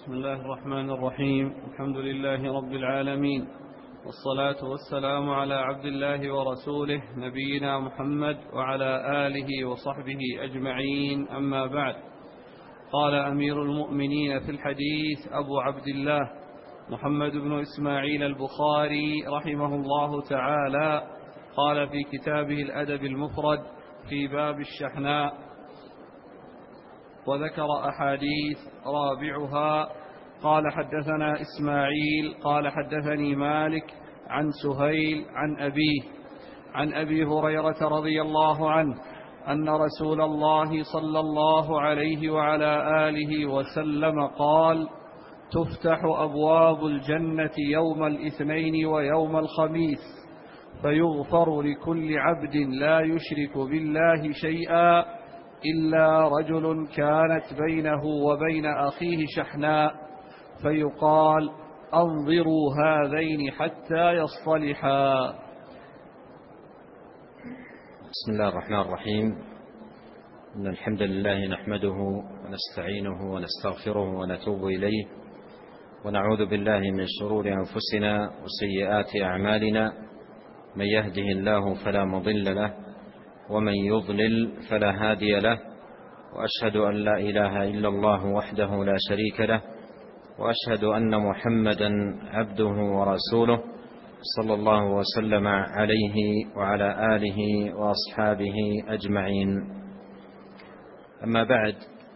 بسم الله الرحمن الرحيم. الحمد لله رب العالمين، والصلاة والسلام على عبد الله ورسوله نبينا محمد وعلى آله وصحبه أجمعين، أما بعد. قال أمير المؤمنين في الحديث أبو عبد الله محمد بن إسماعيل البخاري رحمه الله تعالى، قال في كتابه الأدب المفرد في باب الشحناء، وذكر أحاديث رابعها: قال حدثنا إسماعيل قال حدثني مالك عن سهيل عن أبيه عن أبي هريرة رضي الله عنه أن رسول الله صلى الله عليه وعلى آله وسلم قال: تفتح أبواب الجنة يوم الاثنين ويوم الخميس، فيغفر لكل عبد لا يشرك بالله شيئا إلا رجل كانت بينه وبين أخيه شحناء، فيقال: أنظروا هذين حتى يصطلحا. بسم الله الرحمن الرحيم. إن الحمد لله نحمده ونستعينه ونستغفره ونتوب إليه، ونعوذ بالله من شرور أنفسنا وسيئات أعمالنا. من يهده الله فلا مضل له، ومن يضلل فلا هادي له، وأشهد أن لا إله إلا الله وحده لا شريك له، وأشهد أن محمدا عبده ورسوله صلى الله وسلم عليه وعلى آله وأصحابه أجمعين. أما بعد،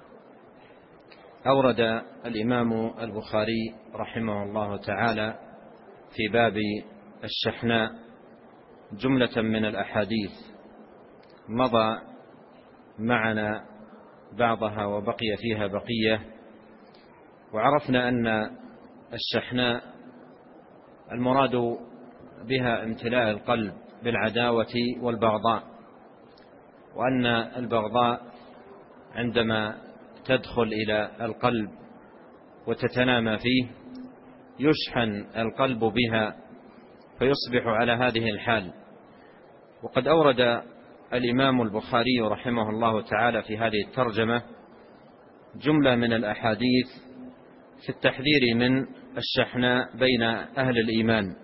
أورد الإمام البخاري رحمه الله تعالى في باب الشحناء جملة من الأحاديث مضى معنا بعضها وبقي فيها بقية. وعرفنا أن الشحناء المراد بها امتلاء القلب بالعداوة والبغضاء، وأن البغضاء عندما تدخل إلى القلب وتتنامى فيه يشحن القلب بها فيصبح على هذه الحال. وقد أورد الإمام البخاري رحمه الله تعالى في هذه الترجمة جملة من الأحاديث في التحذير من الشحناء بين أهل الإيمان.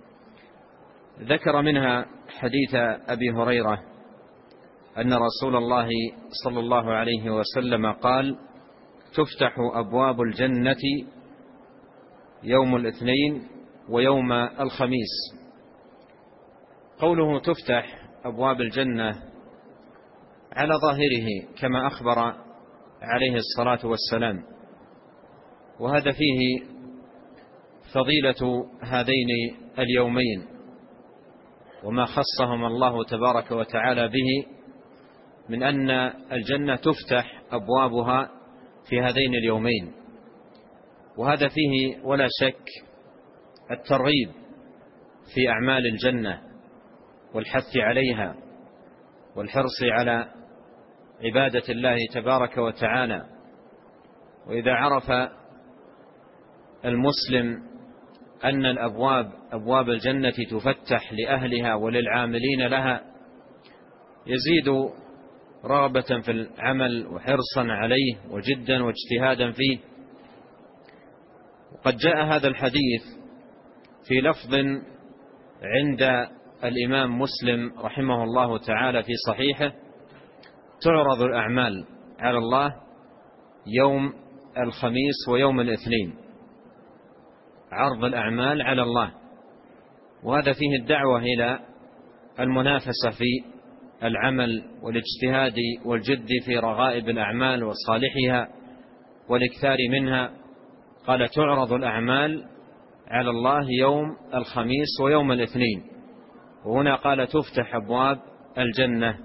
ذكر منها حديث أبي هريرة أن رسول الله صلى الله عليه وسلم قال: تفتح أبواب الجنة يوم الاثنين ويوم الخميس. قوله تفتح أبواب الجنة على ظاهره كما أخبر عليه الصلاة والسلام، وهذا فيه فضيلة هذين اليومين وما خصهم الله تبارك وتعالى به من أن الجنة تفتح أبوابها في هذين اليومين. وهذا فيه ولا شك الترغيب في أعمال الجنة والحث عليها والحرص على عبادة الله تبارك وتعالى. وإذا عرف المسلم أن أبواب الجنة تفتح لأهلها وللعاملين لها يزيد رغبة في العمل وحرصا عليه وجدا واجتهادا فيه. وقد جاء هذا الحديث في لفظ عند الإمام مسلم رحمه الله تعالى في صحيحه: تعرض الأعمال على الله يوم الخميس ويوم الاثنين. عرض الأعمال على الله، وهذا فيه الدعوة إلى المنافسة في العمل والاجتهاد والجد في رغائب الأعمال وصالحها والاكثار منها. قال: تعرض الأعمال على الله يوم الخميس ويوم الاثنين، وهنا قال: تفتح أبواب الجنة.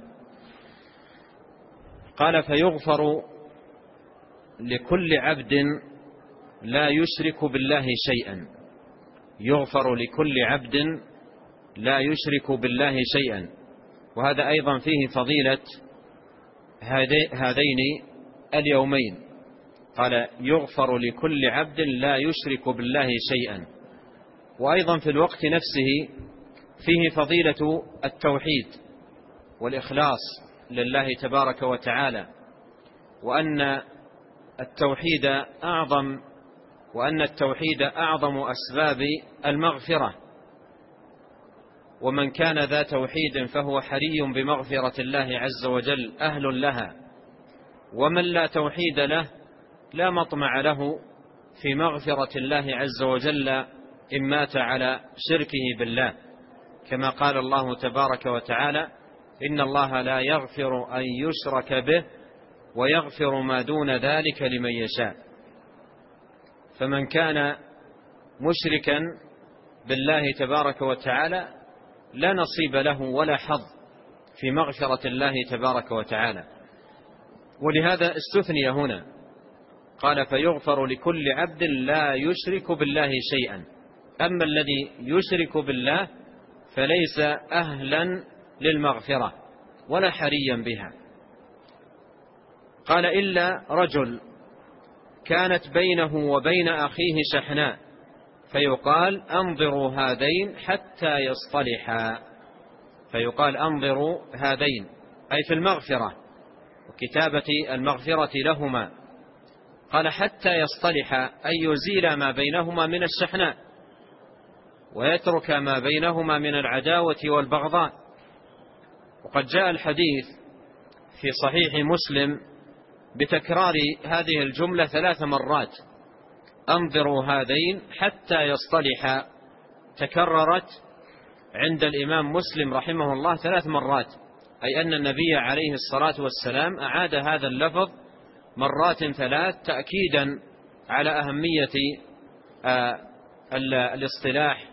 قال: فيغفر لكل عبد لا يشرك بالله شيئا. يغفر لكل عبد لا يشرك بالله شيئا، وهذا أيضا فيه فضيلة هذين اليومين. قال: يغفر لكل عبد لا يشرك بالله شيئا. وأيضا في الوقت نفسه فيه فضيلة التوحيد والإخلاص لله تبارك وتعالى، وأن التوحيد أعظم وأن التوحيد أعظم أسباب المغفرة، ومن كان ذا توحيد فهو حري بمغفرة الله عز وجل أهل لها، ومن لا توحيد له لا مطمع له في مغفرة الله عز وجل إن مات على شركه بالله، كما قال الله تبارك وتعالى: إن الله لا يغفر أن يشرك به ويغفر ما دون ذلك لمن يشاء. فمن كان مشركا بالله تبارك وتعالى لا نصيب له ولا حظ في مغفرة الله تبارك وتعالى، ولهذا استثني هنا، قال: فيغفر لكل عبد لا يشرك بالله شيئا. أما الذي يشرك بالله فليس أهلا للمغفرة ولا حريا بها. قال: إلا رجل كانت بينه وبين أخيه شحناء فيقال: أنظروا هذين حتى يصطلحا. فيقال: أنظروا هذين، أي في المغفرة وكتابة المغفرة لهما. قال: حتى يصطلحا، أي يزيل ما بينهما من الشحناء ويترك ما بينهما من العداوة والبغضاء. وقد جاء الحديث في صحيح مسلم بتكرار هذه الجملة 3 مرات: أنظروا هذين حتى يصطلحا، تكررت عند الإمام مسلم رحمه الله 3 مرات، أي أن النبي عليه الصلاة والسلام أعاد هذا اللفظ مرات 3 تأكيدا على أهمية الاصطلاح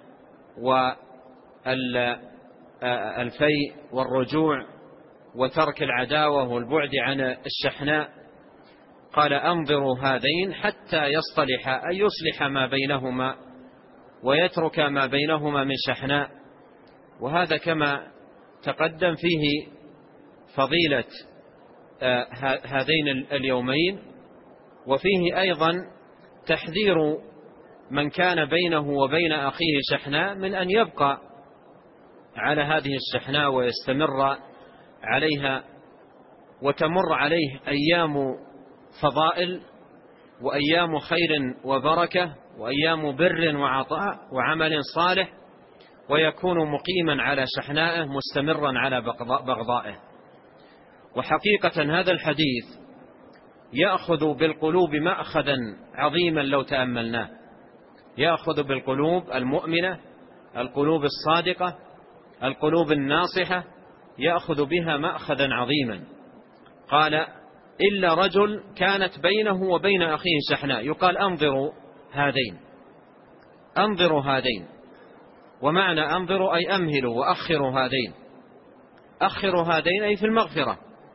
والفيء والرجوع وترك العداوة والبعد عن الشحناء. قال: أنظروا هذين حتى يصطلح، أي يصلح ما بينهما ويترك ما بينهما من شحناء. وهذا كما تقدم فيه فضيلة هذين اليومين، وفيه أيضا تحذير من كان بينه وبين أخيه شحناء من أن يبقى على هذه الشحناء ويستمر عليها، وتمر عليه أيام فضائل وأيام خير وبركة وأيام بر وعطاء وعمل صالح، ويكون مقيما على شحنائه مستمرا على بغضائه. وحقيقة هذا الحديث يأخذ بالقلوب مأخذا عظيما لو تأملناه، يأخذ بالقلوب المؤمنة، القلوب الصادقة، القلوب الناصحة، يأخذ بها مأخذا عظيما. قال: إلا رجل كانت بينه وبين أخيه شحناء، يقال: أنظروا هذين، أنظروا هذين. ومعنى أنظروا أي أمهلوا وأخروا هذين، أخروا هذين أي في المغفرة،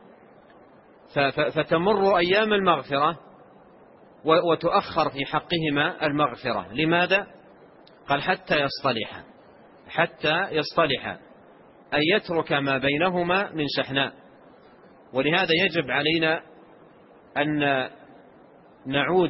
فتمر أيام المغفرة وتؤخر في حقهما المغفرة. لماذا؟ قال: حتى يصطلحا، حتى يصطلحا أن يترك ما بينهما من شحناء. ولهذا يجب علينا أن نعود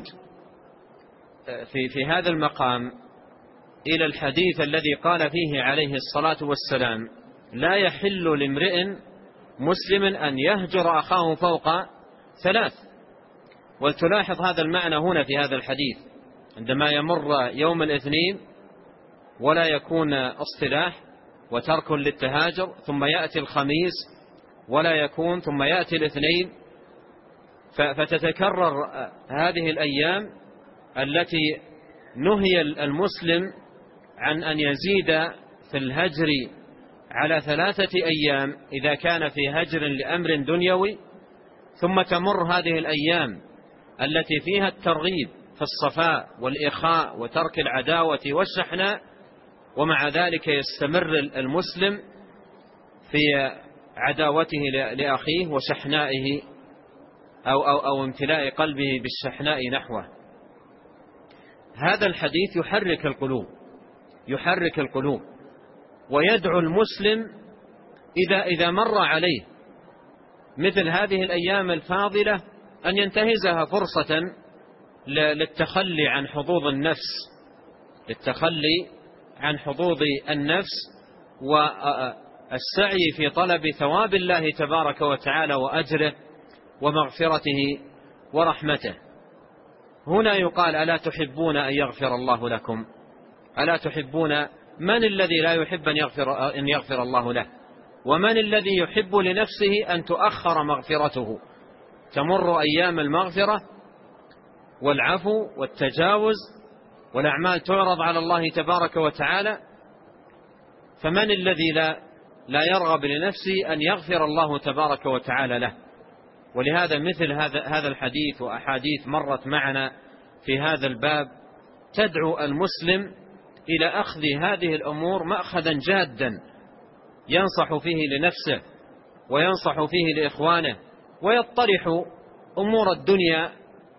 في هذا المقام إلى الحديث الذي قال فيه عليه الصلاة والسلام: لا يحل لامرئ مسلم أن يهجر أخاه فوق 3. ولتلاحظ هذا المعنى هنا في هذا الحديث، عندما يمر يوم الاثنين ولا يكون اصطلاح وترك للتهاجر، ثم يأتي الخميس ولا يكون، ثم يأتي الاثنين، فتتكرر هذه الأيام التي نهي المسلم عن أن يزيد في الهجر على 3 أيام إذا كان في هجر لأمر دنيوي، ثم تمر هذه الأيام التي فيها الترغيب في الصفاء والإخاء وترك العداوة والشحناء، ومع ذلك يستمر المسلم في عداوته لأخيه وشحنائه أو امتلاء قلبه بالشحناء نحوه. هذا الحديث يحرك القلوب، يحرك القلوب، ويدعو المسلم إذا مر عليه مثل هذه الأيام الفاضلة أن ينتهزها فرصة للتخلي عن حظوظ النفس، للتخلي عن حظوظ النفس والسعي في طلب ثواب الله تبارك وتعالى وأجره ومغفرته ورحمته. هنا يقال ألا تحبون أن يغفر الله لكم؟ ألا تحبون؟ من الذي لا يحب أن يغفر الله له؟ ومن الذي يحب لنفسه أن تؤخر مغفرته؟ تمر أيام المغفرة والعفو والتجاوز والأعمال تعرض على الله تبارك وتعالى، فمن الذي لا يرغب لنفسه أن يغفر الله تبارك وتعالى له؟ ولهذا مثل هذا الحديث وأحاديث مرت معنا في هذا الباب تدعو المسلم إلى أخذ هذه الأمور مأخذا جادا ينصح فيه لنفسه وينصح فيه لإخوانه، ويطرح أمور الدنيا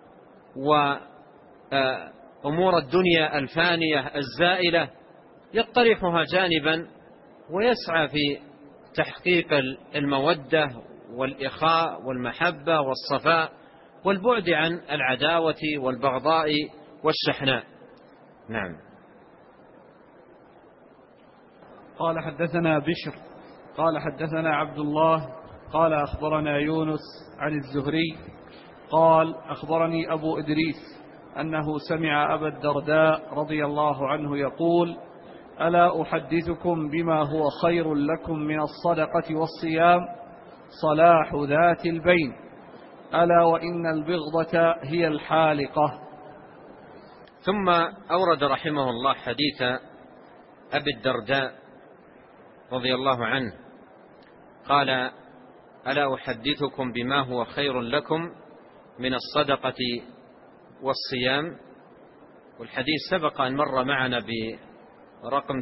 وأمور الدنيا الفانية الزائلة يطرحها جانبا، ويسعى في تحقيق المودة والإخاء والمحبة والصفاء والبعد عن العداوة والبغضاء والشحناء. نعم. قال حدثنا بشر قال حدثنا عبد الله قال أخبرنا يونس عن الزهري قال أخبرني أبو إدريس أنه سمع أبا الدرداء رضي الله عنه يقول: ألا أحدثكم بما هو خير لكم من الصدقة والصيام؟ صلاح ذات البين، ألا وإن البغضة هي الحالقة. ثم أورد رحمه الله حديث أبي الدرداء رضي الله عنه قال: ألا أحدثكم بما هو خير لكم من الصدقة والصيام؟ والحديث سبق أن مر معنا برقم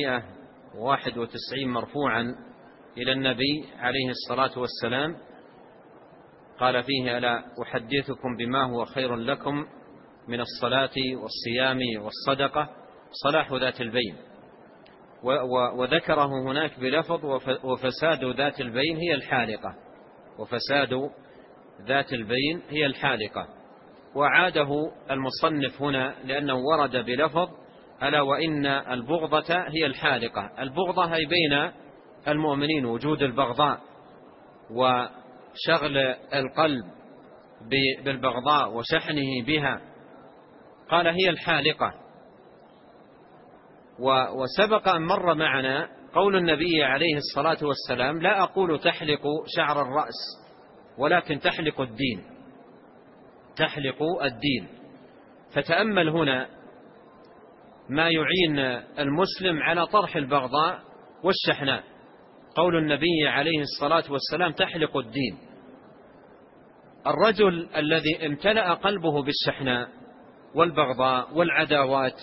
391 مرفوعا إلى النبي عليه الصلاة والسلام، قال فيه: ألا أحدثكم بما هو خير لكم من الصلاة والصيام والصدقة؟ صلاح ذات البين. وذكره هناك بلفظ: وفساد ذات البين هي الحالقة. وفساد ذات البين هي الحالقة. وعاده المصنف هنا لأنه ورد بلفظ: ألا وإن البغضة هي الحالقة. البغضة هي بين المؤمنين، وجود البغضاء وشغل القلب بالبغضاء وشحنه بها، قال هي الحالقة. وسبق أن مر معنا قول النبي عليه الصلاة والسلام: لا أقول تحلق شعر الرأس ولكن تحلق الدين. تحلق الدين. فتأمل هنا ما يعين المسلم على طرح البغضاء والشحناء. قول النبي عليه الصلاة والسلام: تحلق الدين. الرجل الذي امتلأ قلبه بالشحناء والبغضاء والعداوات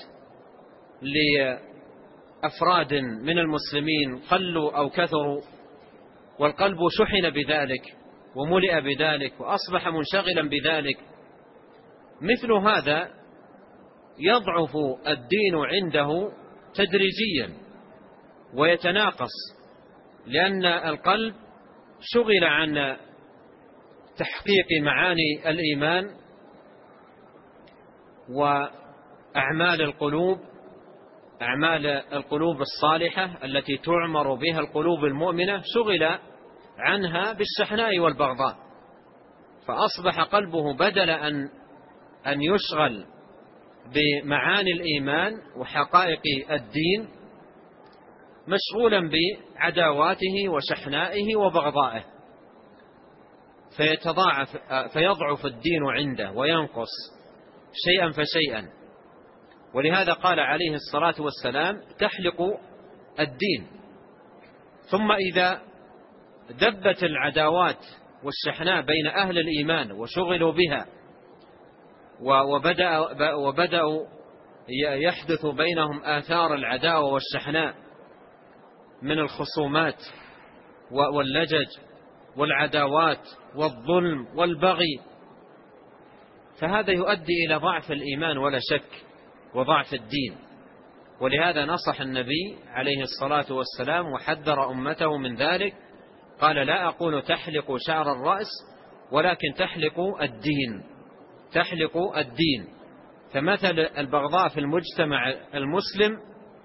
لأفراد من المسلمين قلوا أو كثروا، والقلب شحن بذلك وملئ بذلك وأصبح منشغلا بذلك، مثل هذا يضعف الدين عنده تدريجيا ويتناقص، لأن القلب شغل عن تحقيق معاني الإيمان وأعمال القلوب، أعمال القلوب الصالحة التي تعمر بها القلوب المؤمنة، شغل عنها بالشحناء والبغضاء، فأصبح قلبه بدل أن يشغل بمعاني الإيمان وحقائق الدين مشغولا بعداواته وشحنائه وبغضائه، فيضعف الدين عنده وينقص شيئا فشيئا. ولهذا قال عليه الصلاة والسلام: تحلق الدين. ثم إذا دبت العداوات والشحناء بين أهل الإيمان وشغلوا بها وبدأوا يحدث بينهم آثار العداوة والشحناء من الخصومات واللجج والعداوات والظلم والبغي، فهذا يؤدي إلى ضعف الإيمان ولا شك وضعف الدين. ولهذا نصح النبي عليه الصلاة والسلام وحذر أمته من ذلك، قال: لا أقول تحلق شعر الرأس ولكن تحلق الدين. تحلق الدين. فمثل البغضاء في المجتمع المسلم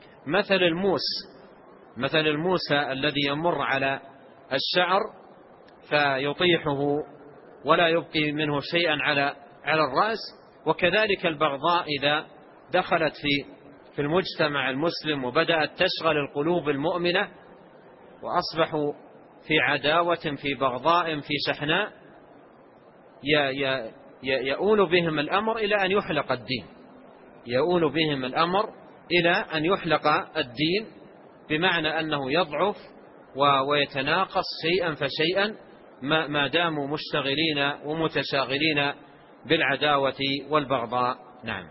مثل الموس الذي يمر على الشعر فيطيحه ولا يبقي منه شيئا على الرأس، وكذلك البغضاء إذا دخلت في المجتمع المسلم وبدأت تشغل القلوب المؤمنة وأصبحوا في عداوة في بغضاء في شحناء يؤول بهم الأمر إلى أن يحلق الدين، يؤول بهم الأمر إلى أن يحلق الدين، بمعنى أنه يضعف ويتناقص شيئا فشيئا ما داموا مشتغلين ومتشاغلين بالعداوة والبغضاء. نعم.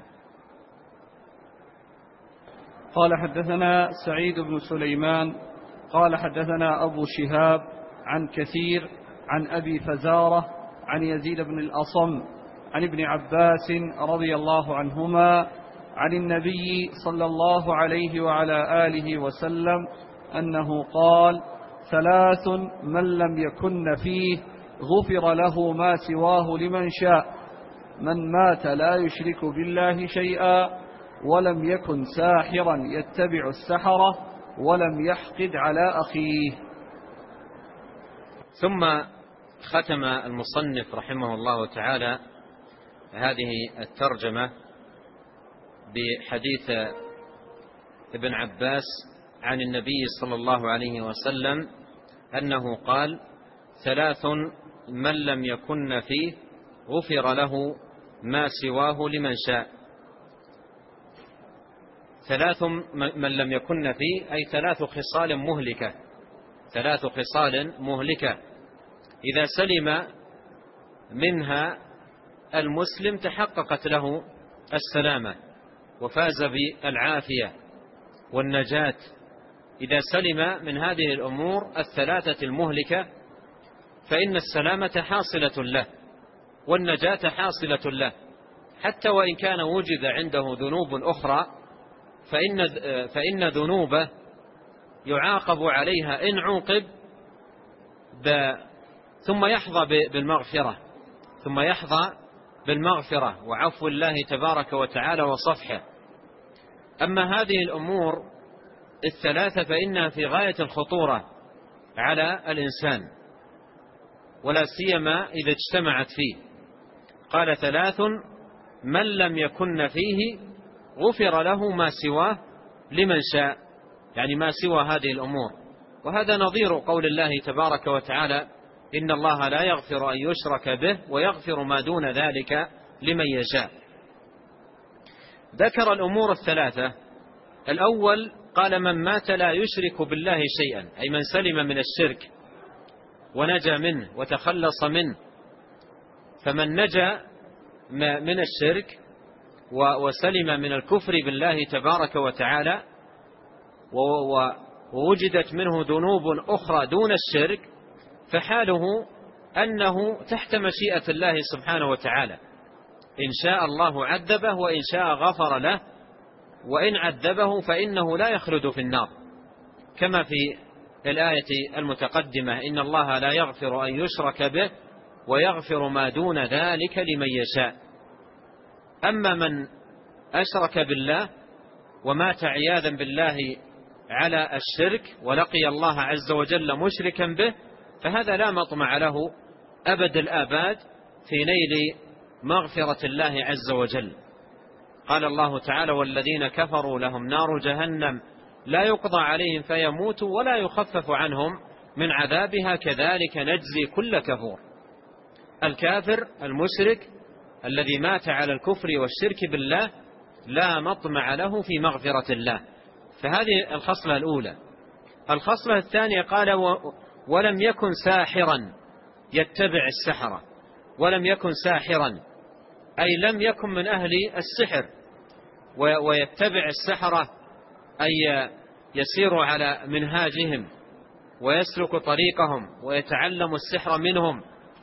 قال حدثنا سعيد بن سليمان قال حدثنا أبو شهاب عن كثير عن أبي فزارة عن يزيد بن الأصم عن ابن عباس رضي الله عنهما عن النبي صلى الله عليه وعلى آله وسلم أنه قال: 3 من لم يكن فيه غفر له ما سواه لمن شاء: من مات لا يشرك بالله شيئا، ولم يكن ساحرا يتبع السحرة، ولم يحقد على أخيه. ثم ختم المصنف رحمه الله تعالى هذه الترجمة بحديث ابن عباس عن النبي صلى الله عليه وسلم أنه قال: 3 من لم يكن فيه غفر له ما سواه لمن شاء. 3 من لم يكن فيه أي 3 خصال مهلكة، 3 خصال مهلكة إذا سلم منها المسلم تحققت له السلامة وفاز بالعافية والنجاة. إذا سلم من هذه الأمور 3 المهلكة فإن السلامة حاصلة له والنجاة حاصلة له، حتى وإن كان وجد عنده ذنوب أخرى فإن ذنوبه يعاقب عليها إن عوقب ثم يحظى بالمغفرة وعفو الله تبارك وتعالى وصفحه. أما هذه الأمور 3 فإنها في غاية الخطورة على الإنسان، ولا سيما إذا اجتمعت فيه. قال: 3 من لم يكن فيه غفر له ما سواه لمن شاء، يعني ما سوى هذه الأمور. وهذا نظير قول الله تبارك وتعالى: إن الله لا يغفر أن يشرك به ويغفر ما دون ذلك لمن يشاء. ذكر الأمور 3. الأول قال: من مات لا يشرك بالله شيئا، أي من سلم من الشرك ونجا منه وتخلص منه. فمن نجا من الشرك وسلم من الكفر بالله تبارك وتعالى ووجدت منه ذنوب أخرى دون الشرك، فحاله أنه تحت مشيئة الله سبحانه وتعالى. إن شاء الله عذبه وإن شاء غفر له، وإن عذبه فإنه لا يخلد في النار، كما في الآية المتقدمة: إن الله لا يغفر أن يشرك به ويغفر ما دون ذلك لمن يشاء. أما من أشرك بالله ومات عياذا بالله على الشرك ولقي الله عز وجل مشركا به، فهذا لا مطمع له أبد الآباد في نيل مغفرة الله عز وجل. قال الله تعالى: والذين كفروا لهم نار جهنم لا يقضى عليهم فيموتوا ولا يخفف عنهم من عذابها كذلك نجزي كل كفور. الكافر المشرك الذي مات على الكفر والشرك بالله لا مطمع له في مغفرة الله. فهذه الخصلة الأولى. الخصلة الثانية قال: ولم يكن ساحرا يتبع السحرة. ولم يكن ساحرا أي لم يكن من أهل السحر ويتبع السحرة، أي يسير على منهاجهم ويسلك طريقهم ويتعلم السحر منهم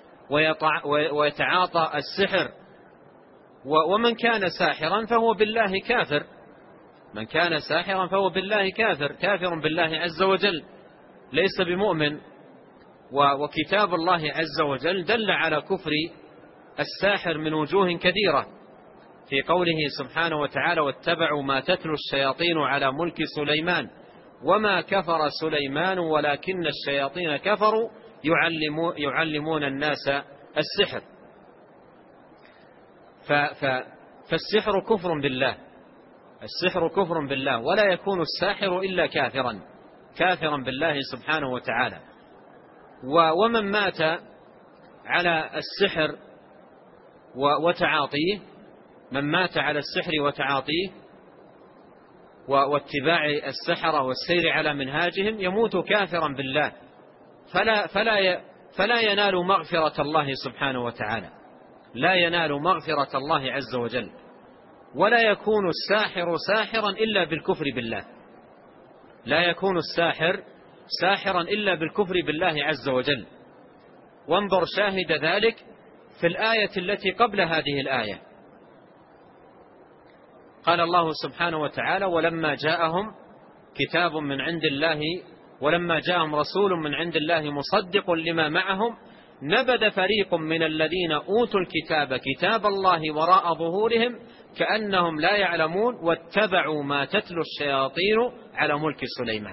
ويتعاطى السحر. ومن كان ساحرا فهو بالله كافر. من كان ساحرا فهو بالله كافر بالله عز وجل، ليس بمؤمن. وكتاب الله عز وجل دل على كفر الساحر من وجوه كثيرة، في قوله سبحانه وتعالى: واتبعوا ما تتلو الشياطين على ملك سليمان وما كفر سليمان ولكن الشياطين كفروا يعلمون الناس السحر. فالسحر كفر بالله، السحر كفر بالله، ولا يكون الساحر إلا كافرا بالله سبحانه وتعالى. ومن مات على السحر وتعاطيه، من مات على السحر وتعاطيه واتباع السحرة والسير على منهاجهم يموت كافرا بالله، فلا ينال مغفرة الله سبحانه وتعالى، لا ينال مغفرة الله عز وجل. ولا يكون الساحر ساحرا إلا بالكفر بالله، لا يكون الساحر ساحرا إلا بالكفر بالله عز وجل. وانظر شاهد ذلك في الآية التي قبل هذه الآية، قال الله سبحانه وتعالى: ولما جاءهم كتاب من عند الله، ولما جاءهم رسول من عند الله مصدق لما معهم نبذ فريق من الذين أوتوا الكتاب كتاب الله وراء ظهورهم كأنهم لا يعلمون واتبعوا ما تتلو الشياطين على ملك سليمان.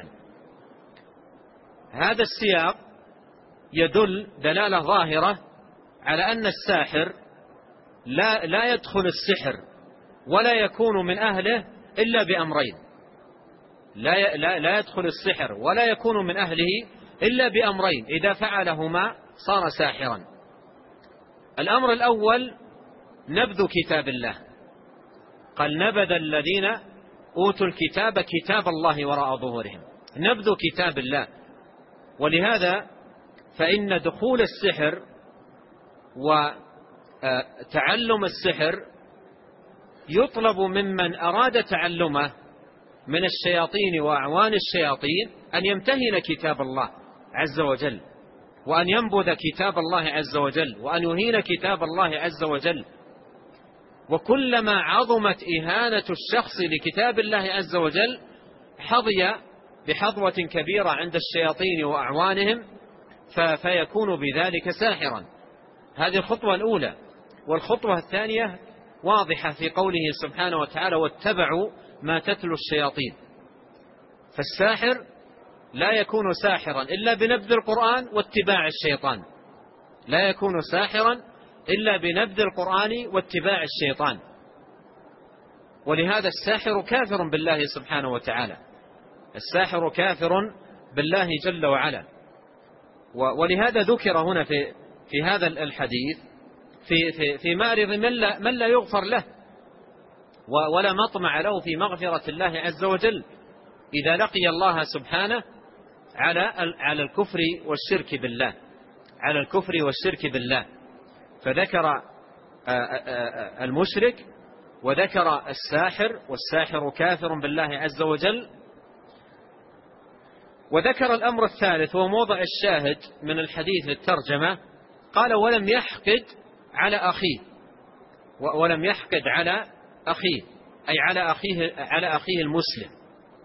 هذا السياق يدل دلالة ظاهرة على أن الساحر لا يدخل السحر ولا يكون من أهله إلا بأمرين، لا يدخل السحر ولا يكون من أهله إلا بأمرين، إذا فعلهما صار ساحرا. الأمر الأول نبذ كتاب الله، قال: نبذ الذين أوتوا الكتاب كتاب الله وراء ظهورهم، نبذ كتاب الله. ولهذا فإن دخول السحر وتعلم السحر يطلب ممن أراد تعلمه من الشياطين وأعوان الشياطين أن يمتهن كتاب الله عز وجل، وأن ينبذ كتاب الله عز وجل، وأن يهين كتاب الله عز وجل. وكلما عظمت إهانة الشخص لكتاب الله عز وجل حظي بحظوة كبيرة عند الشياطين وأعوانهم، فيكون بذلك ساحرا. هذه الخطوة الأولى. والخطوة الثانية واضحة في قوله سبحانه وتعالى: واتبعوا ما تتلو الشياطين. فالساحر لا يكون ساحرا إلا بنبذ القرآن واتباع الشيطان، لا يكون ساحرا إلا بنبذ القرآن واتباع الشيطان. ولهذا الساحر كافر بالله سبحانه وتعالى، الساحر كافر بالله جل وعلا. ولهذا ذكر هنا في هذا الحديث في مارض من لا يغفر له ولا مطمع له في مغفرة الله عز وجل إذا لقي الله سبحانه على الكفر والشرك بالله، على الكفر والشرك بالله. فذكر المشرك وذكر الساحر، والساحر كافر بالله عز وجل. وذكر الأمر الثالث وموضع الشاهد من الحديث للترجمة، قال: ولم يحقد على أخيه، ولم يحقد على أخيه أي على أخيه المسلم.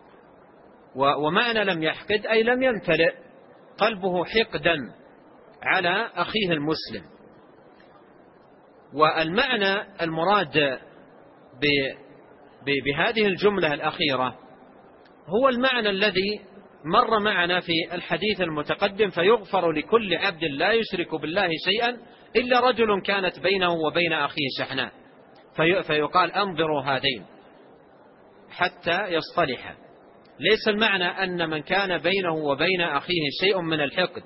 ومعنى لم يحقد أي لم يمتلئ قلبه حقدا على أخيه المسلم. والمعنى المراد بهذه الجملة الأخيرة هو المعنى الذي مر معنا في الحديث المتقدم: فيغفر لكل عبد لا يشرك بالله شيئا إلا رجل كانت بينه وبين أخيه شحناء، فيقال: أنظروا هذين حتى يصطلحا. ليس المعنى أن من كان بينه وبين أخيه شيء من الحقد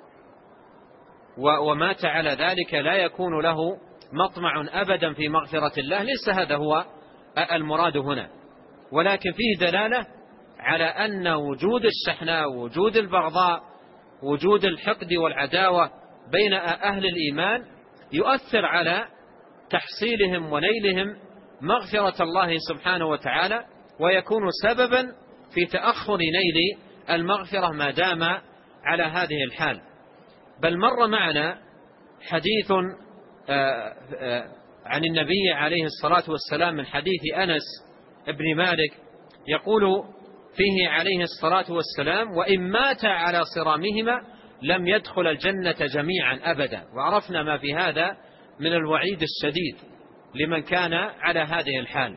ومات على ذلك لا يكون له مطمع أبدا في مغفرة الله، ليس هذا هو المراد هنا، ولكن فيه دلالة على أن وجود الشحناء ووجود البغضاء وجود الحقد والعداوة بين أهل الإيمان يؤثر على تحصيلهم ونيلهم مغفرة الله سبحانه وتعالى، ويكون سببا في تأخر نيل المغفرة ما دام على هذه الحال. بل مر معنا حديث عن النبي عليه الصلاة والسلام من حديث أنس بن مالك يقول فيه عليه الصلاة والسلام: وإن مات على صرامهما لم يدخل الجنة جميعا أبدا. وعرفنا ما في هذا من الوعيد الشديد لمن كان على هذه الحال.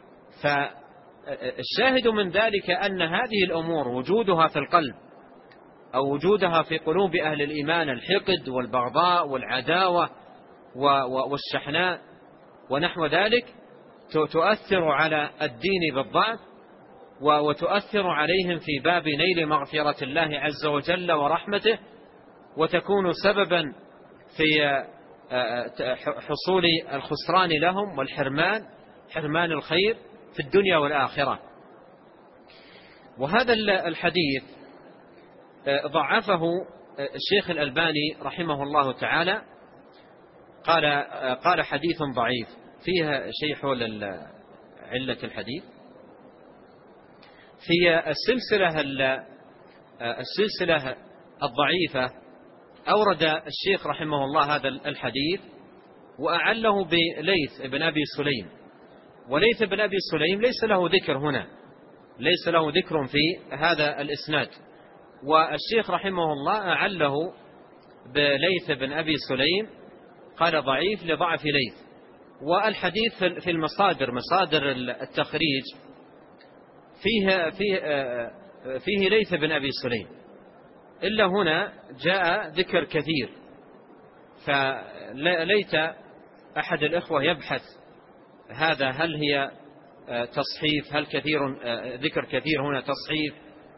فالشاهد من ذلك أن هذه الأمور وجودها في القلب أو وجودها في قلوب أهل الإيمان، الحقد والبغضاء والعداوة والشحناء ونحو ذلك، تؤثر على الدين بالضعف، وتؤثر عليهم في باب نيل مغفرة الله عز وجل ورحمته، وتكون سببا في حصول الخسران لهم حرمان الخير في الدنيا والآخرة. وهذا الحديث ضعفه الشيخ الألباني رحمه الله تعالى، قال حديث ضعيف. فيها شيء حول علة الحديث. في السلسلة الضعيفة أورد الشيخ رحمه الله هذا الحديث وأعله بليث بن أبي سليم، وليث بن أبي سليم ليس له ذكر هنا، ليس له ذكر في هذا الإسناد، والشيخ رحمه الله أعله بليث بن أبي سليم، قال ضعيف لضعف ليث. والحديث في المصادر، مصادر التخريج، فيه ليث بن أبي سليم، إلا هنا جاء ذكر كثير، فليت أحد الإخوة يبحث هذا، هل هي تصحيف، هل ذكر كثير هنا تصحيف،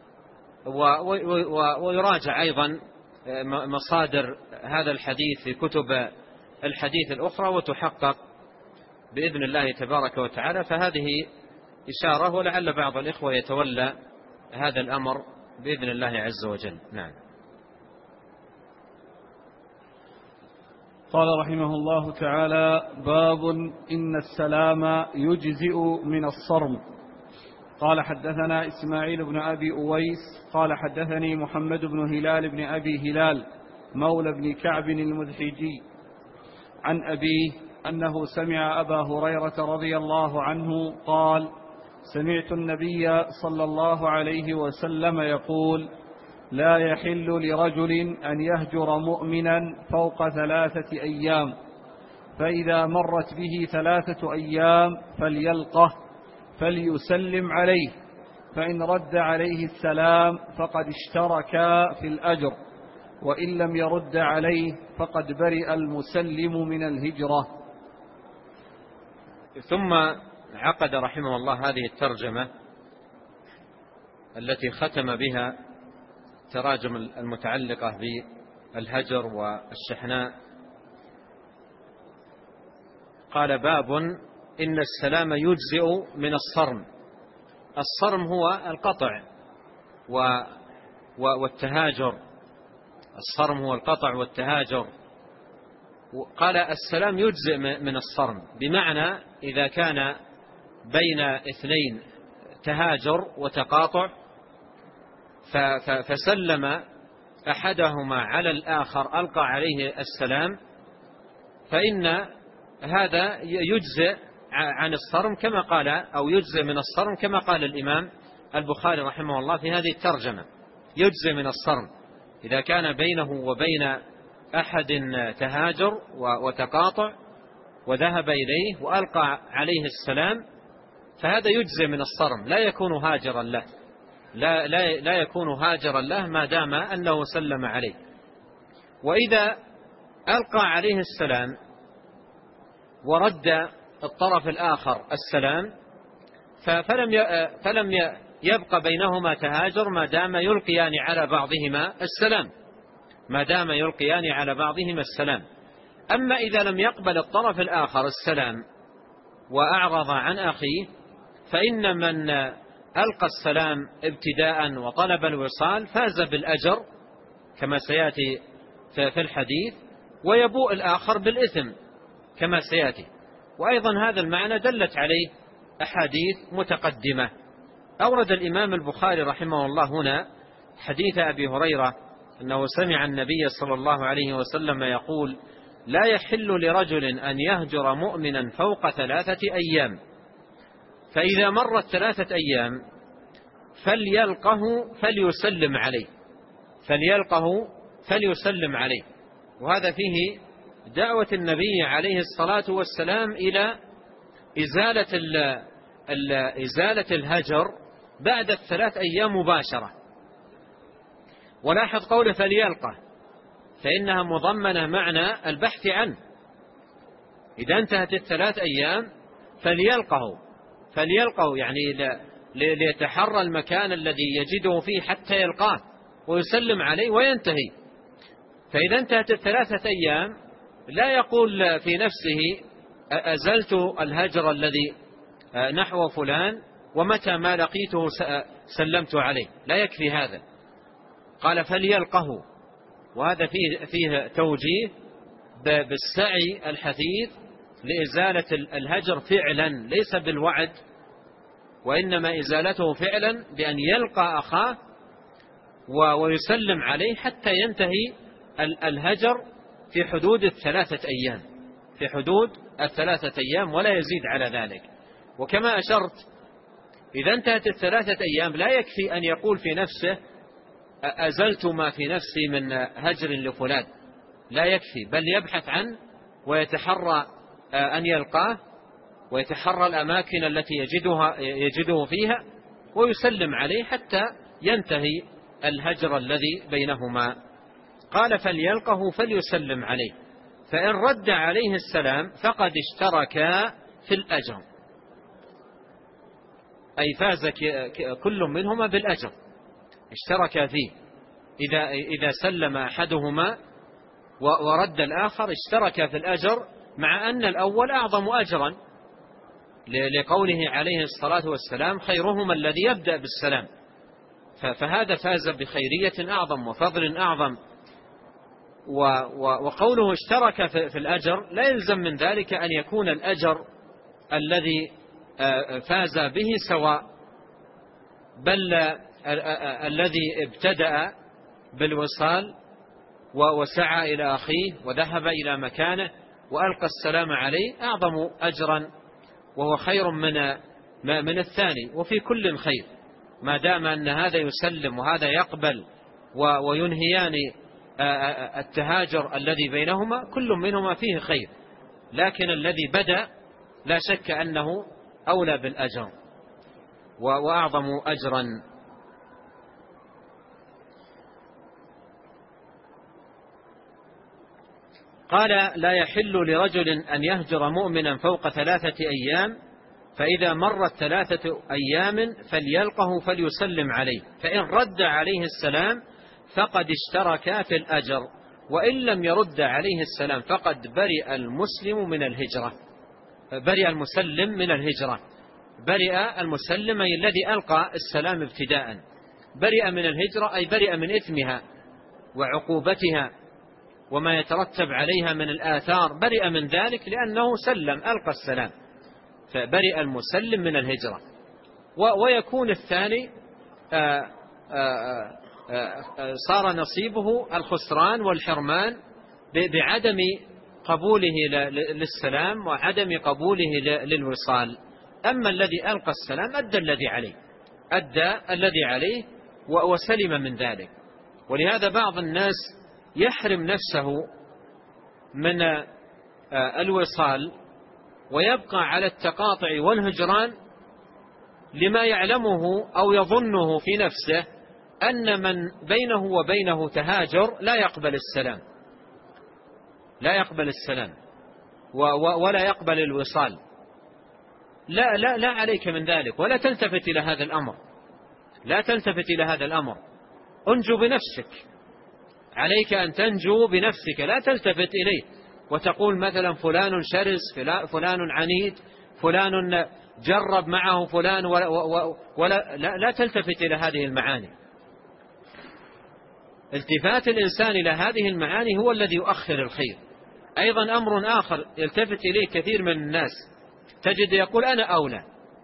ويراجع أيضا مصادر هذا الحديث في كتب الحديث الأخرى وتحقق بإذن الله تبارك وتعالى. فهذه إشارة، ولعل بعض الإخوة يتولى هذا الأمر بإذن الله عز وجل. نعم. قال رحمه الله تعالى: باب إن السلام يجزئ من الصرم. قال حدثنا إسماعيل بن أبي أويس قال حدثني محمد بن هلال بن أبي هلال مولى بن كعب المدحجي عن أبيه أنه سمع أبا هريرة رضي الله عنه قال: سمعت النبي صلى الله عليه وسلم يقول: لا يحل لرجل أن يهجر مؤمنا فوق 3 أيام، فإذا مرت به 3 أيام فليلقه فليسلم عليه، فإن رد عليه السلام فقد اشترك في الأجر، وإن لم يرد عليه فقد برئ المسلم من الهجرة. ثم عقد رحمه الله هذه الترجمة التي ختم بها تراجم المتعلقة بالهجر والشحناء. قال: باب إن السلام يجزئ من الصرم. الصرم هو القطع والتهاجر، الصرم هو القطع والتهاجر. قال: السلام يجزئ من الصرم، بمعنى إذا كان بين 2 تهاجر وتقاطع فسلم أحدهما على الآخر، ألقى عليه السلام، فإن هذا يجزئ عن الصرم كما قال، أو يجزئ من الصرم كما قال الإمام البخاري رحمه الله في هذه الترجمة: يجزئ من الصرم إذا كان بينه وبين أحد تهاجر وتقاطع وذهب إليه وألقى عليه السلام، فهذا يجزئ من الصرم، لا يكون هاجرا له، لا يكون هاجرا له ما دام أنه سلم عليه. وإذا ألقى عليه السلام ورد الطرف الآخر السلام فلم يبقى بينهما تهاجر ما دام يلقيان على بعضهما السلام، ما دام يلقيان على بعضهما السلام. أما إذا لم يقبل الطرف الآخر السلام وأعرض عن أخيه، فإن من ألقى السلام ابتداء وطلب الوصال فاز بالأجر كما سيأتي في الحديث، ويبوء الآخر بالإثم كما سيأتي. وأيضا هذا المعنى دلت عليه أحاديث متقدمة. أورد الإمام البخاري رحمه الله هنا حديث أبي هريرة أنه سمع النبي صلى الله عليه وسلم يقول: لا يحل لرجل أن يهجر مؤمنا فوق 3 أيام، فإذا مرت 3 أيام فليلقه فليسلم عليه، فليلقه فليسلم عليه. وهذا فيه دعوة النبي عليه الصلاة والسلام إلى إزالة الهجر بعد 3 أيام مباشرة. ولاحظ قوله فليلقه، فإنها مضمنة معنى البحث عنه. إذا انتهت 3 أيام فليلقه يعني ليتحرى المكان الذي يجده فيه حتى يلقاه ويسلم عليه وينتهي. فإذا انتهت ال3 أيام لا يقول في نفسه أزلت الهجر الذي نحو فلان ومتى ما لقيته سلمت عليه، لا يكفي هذا. قال فليلقه، وهذا فيه توجيه بالسعي الحثيث لإزالة الهجر فعلا، ليس بالوعد، وإنما إزالته فعلا بأن يلقى أخاه ويسلم عليه حتى ينتهي الهجر في حدود ال3 أيام، في حدود ال3 أيام ولا يزيد على ذلك. وكما أشرت إذا انتهت ال3 أيام لا يكفي أن يقول في نفسه أزلت ما في نفسي من هجر لفلان، لا يكفي، بل يبحث عنه ويتحرى أن يلقاه ويتحرى الأماكن التي يجده فيها ويسلم عليه حتى ينتهي الهجر الذي بينهما. قال فليلقه فليسلم عليه، فإن رد عليه السلام فقد اشتركا في الأجر، أي فاز كل منهما بالأجر، اشتركا فيه. إذا سلم أحدهما ورد الآخر اشتركا في الأجر، مع أن الأول أعظم أجرا لقوله عليه الصلاة والسلام خيرهما الذي يبدأ بالسلام، فهذا فاز بخيرية أعظم وفضل أعظم. وقوله اشترك في الأجر لا يلزم من ذلك أن يكون الأجر الذي فاز به سواء، بل الذي ابتدأ بالوصال وسعى إلى أخيه وذهب إلى مكانه وألقى السلام عليه أعظم أجرا وهو خير من الثاني، وفي كل خير ما دام أن هذا يسلم وهذا يقبل وينهيان التهاجر الذي بينهما، كل منهما فيه خير، لكن الذي بدأ لا شك أنه أولى بالأجر وأعظم أجرا. قال لا يحل لرجل أن يهجر مؤمنا فوق 3 أيام، فإذا مرت 3 أيام فليلقه فليسلم عليه، فإن رد عليه السلام فقد اشترك في الأجر، وإن لم يرد عليه السلام فقد برئ المسلم من الهجرة، برئ المسلم من الهجرة. برئ المسلم أي الذي ألقى السلام ابتداء، برئ من الهجرة أي برئ من إثمها وعقوبتها وما يترتب عليها من الآثار، برئ من ذلك لأنه سلم ألقى السلام، فبرئ المسلم من الهجرة. ويكون الثاني صار نصيبه الخسران والحرمان بعدم قبوله للسلام وعدم قبوله للوصال. أما الذي ألقى السلام أدى الذي عليه وسلم من ذلك. ولهذا بعض الناس يحرم نفسه من الوصال ويبقى على التقاطع والهجران لما يعلمه أو يظنه في نفسه أن من بينه وبينه تهاجر لا يقبل السلام ولا يقبل الوصال. لا عليك من ذلك، ولا تلتفت إلى هذا الأمر، انجو بنفسك، عليك أن تنجو بنفسك، لا تلتفت إليه وتقول مثلا فلان شرس، فلان عنيد، فلان جرب معه فلان، لا تلتفت إلى هذه المعاني. التفات الإنسان إلى هذه المعاني هو الذي يؤخر الخير. أيضا أمر آخر يلتفت إليه كثير من الناس، تجد يقول أنا أولى.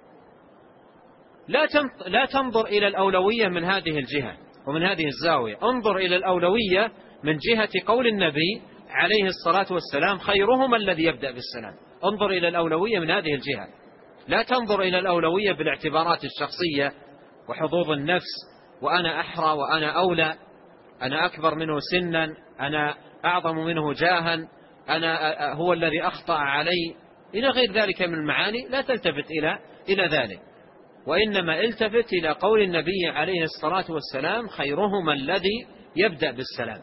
لا تنظر إلى الأولوية من هذه الجهة ومن هذه الزاوية، انظر إلى الأولوية من جهة قول النبي عليه الصلاة والسلام خيرهما الذي يبدأ بالسلام. انظر إلى الأولوية من هذه الجهة، لا تنظر إلى الأولوية بالاعتبارات الشخصية وحظوظ النفس، وأنا أحرى وأنا أولى، أنا أكبر منه سنا، أنا أعظم منه جاها، أنا هو الذي أخطأ علي، إلى غير ذلك من المعاني. لا تلتفت إلى ذلك، وإنما التفت إلى قول النبي عليه الصلاة والسلام خيرهما الذي يبدأ بالسلام.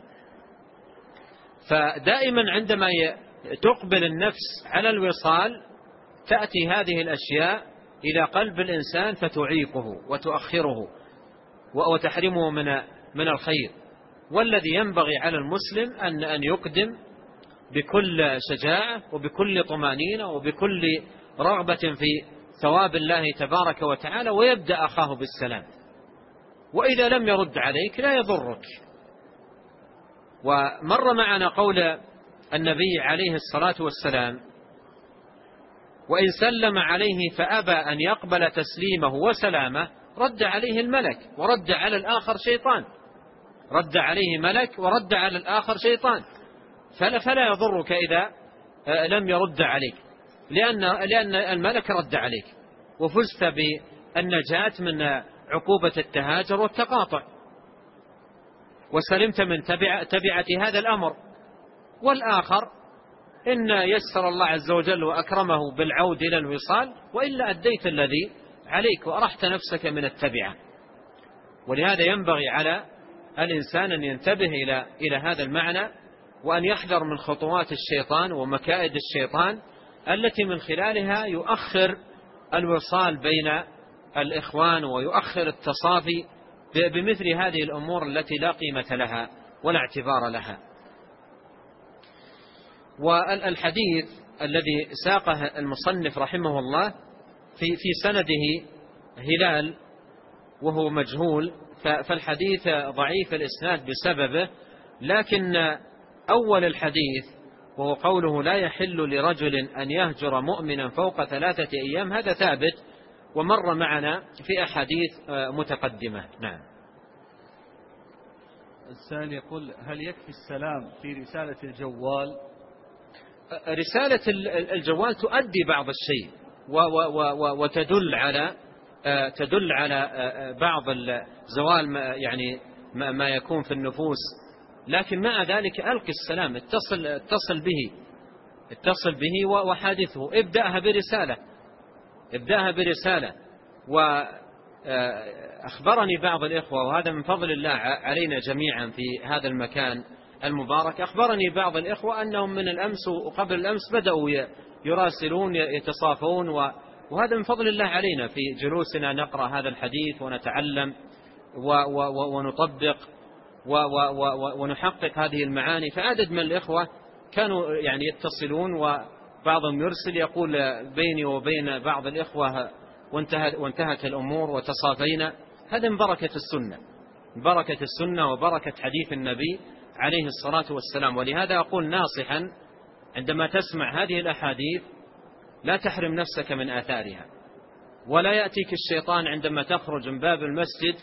فدائما عندما تقبل النفس على الوصال تأتي هذه الأشياء إلى قلب الإنسان فتعيقه وتؤخره وتحرمه من الخير. والذي ينبغي على المسلم أن يقدم بكل شجاعة وبكل طمأنينة وبكل رغبة في ثواب الله تبارك وتعالى، ويبدأ أخاه بالسلام، وإذا لم يرد عليك لا يضرك. ومر معنا قول النبي عليه الصلاة والسلام: وإن سلم عليه فأبى أن يقبل تسليمه وسلامه رد عليه الملك ورد على الآخر شيطان. رد عليه ملك ورد على الآخر شيطان. فلا يضرك إذا لم يرد عليك، لأن الملك رد عليك، وفزت بالنجاة من عقوبة التهاجر والتقاطع، وسلمت من تبعة هذا الأمر. والآخر إن يسر الله عز وجل وأكرمه بالعود إلى الوصال، وإلا أديت الذي عليك وأرحت نفسك من التبعة. ولهذا ينبغي على الإنسان أن ينتبه إلى هذا المعنى، وأن يحذر من خطوات الشيطان ومكائد الشيطان التي من خلالها يؤخر الوصال بين الإخوان ويؤخر التصافي بمثل هذه الأمور التي لا قيمة لها ولا اعتبار لها. والحديث الذي ساقه المصنف رحمه الله في سنده هلال وهو مجهول، فالحديث ضعيف الإسناد بسببه. لكن أول الحديث وهو قوله: لا يحل لرجل أن يهجر مؤمنا فوق 3 أيام، هذا ثابت ومر معنا في أحاديث متقدمة. نعم. السائل يقول: هل يكفي السلام في رسالة الجوال؟ رسالة الجوال تؤدي بعض الشيء وتدل على بعض الزوال، يعني ما يكون في النفوس. لكن مع ذلك ألقي السلام، اتصل به وحادثه، ابدأها برسالة. وأخبرني بعض الإخوة، وهذا من فضل الله علينا جميعا في هذا المكان المبارك، أخبرني بعض الإخوة أنهم من الأمس وقبل الأمس بدأوا يراسلون يتصافون، وهذا من فضل الله علينا في جلوسنا نقرأ هذا الحديث ونتعلم ونطبق ونحقق هذه المعاني. فعدد من الإخوة كانوا يعني يتصلون، وبعضهم يرسل يقول: بيني وبين بعض الإخوة وانتهت الأمور وتصافينا. هذا من بركة السنة وبركة حديث النبي عليه الصلاة والسلام. ولهذا أقول ناصحا: عندما تسمع هذه الأحاديث لا تحرم نفسك من آثارها، ولا يأتيك الشيطان عندما تخرج من باب المسجد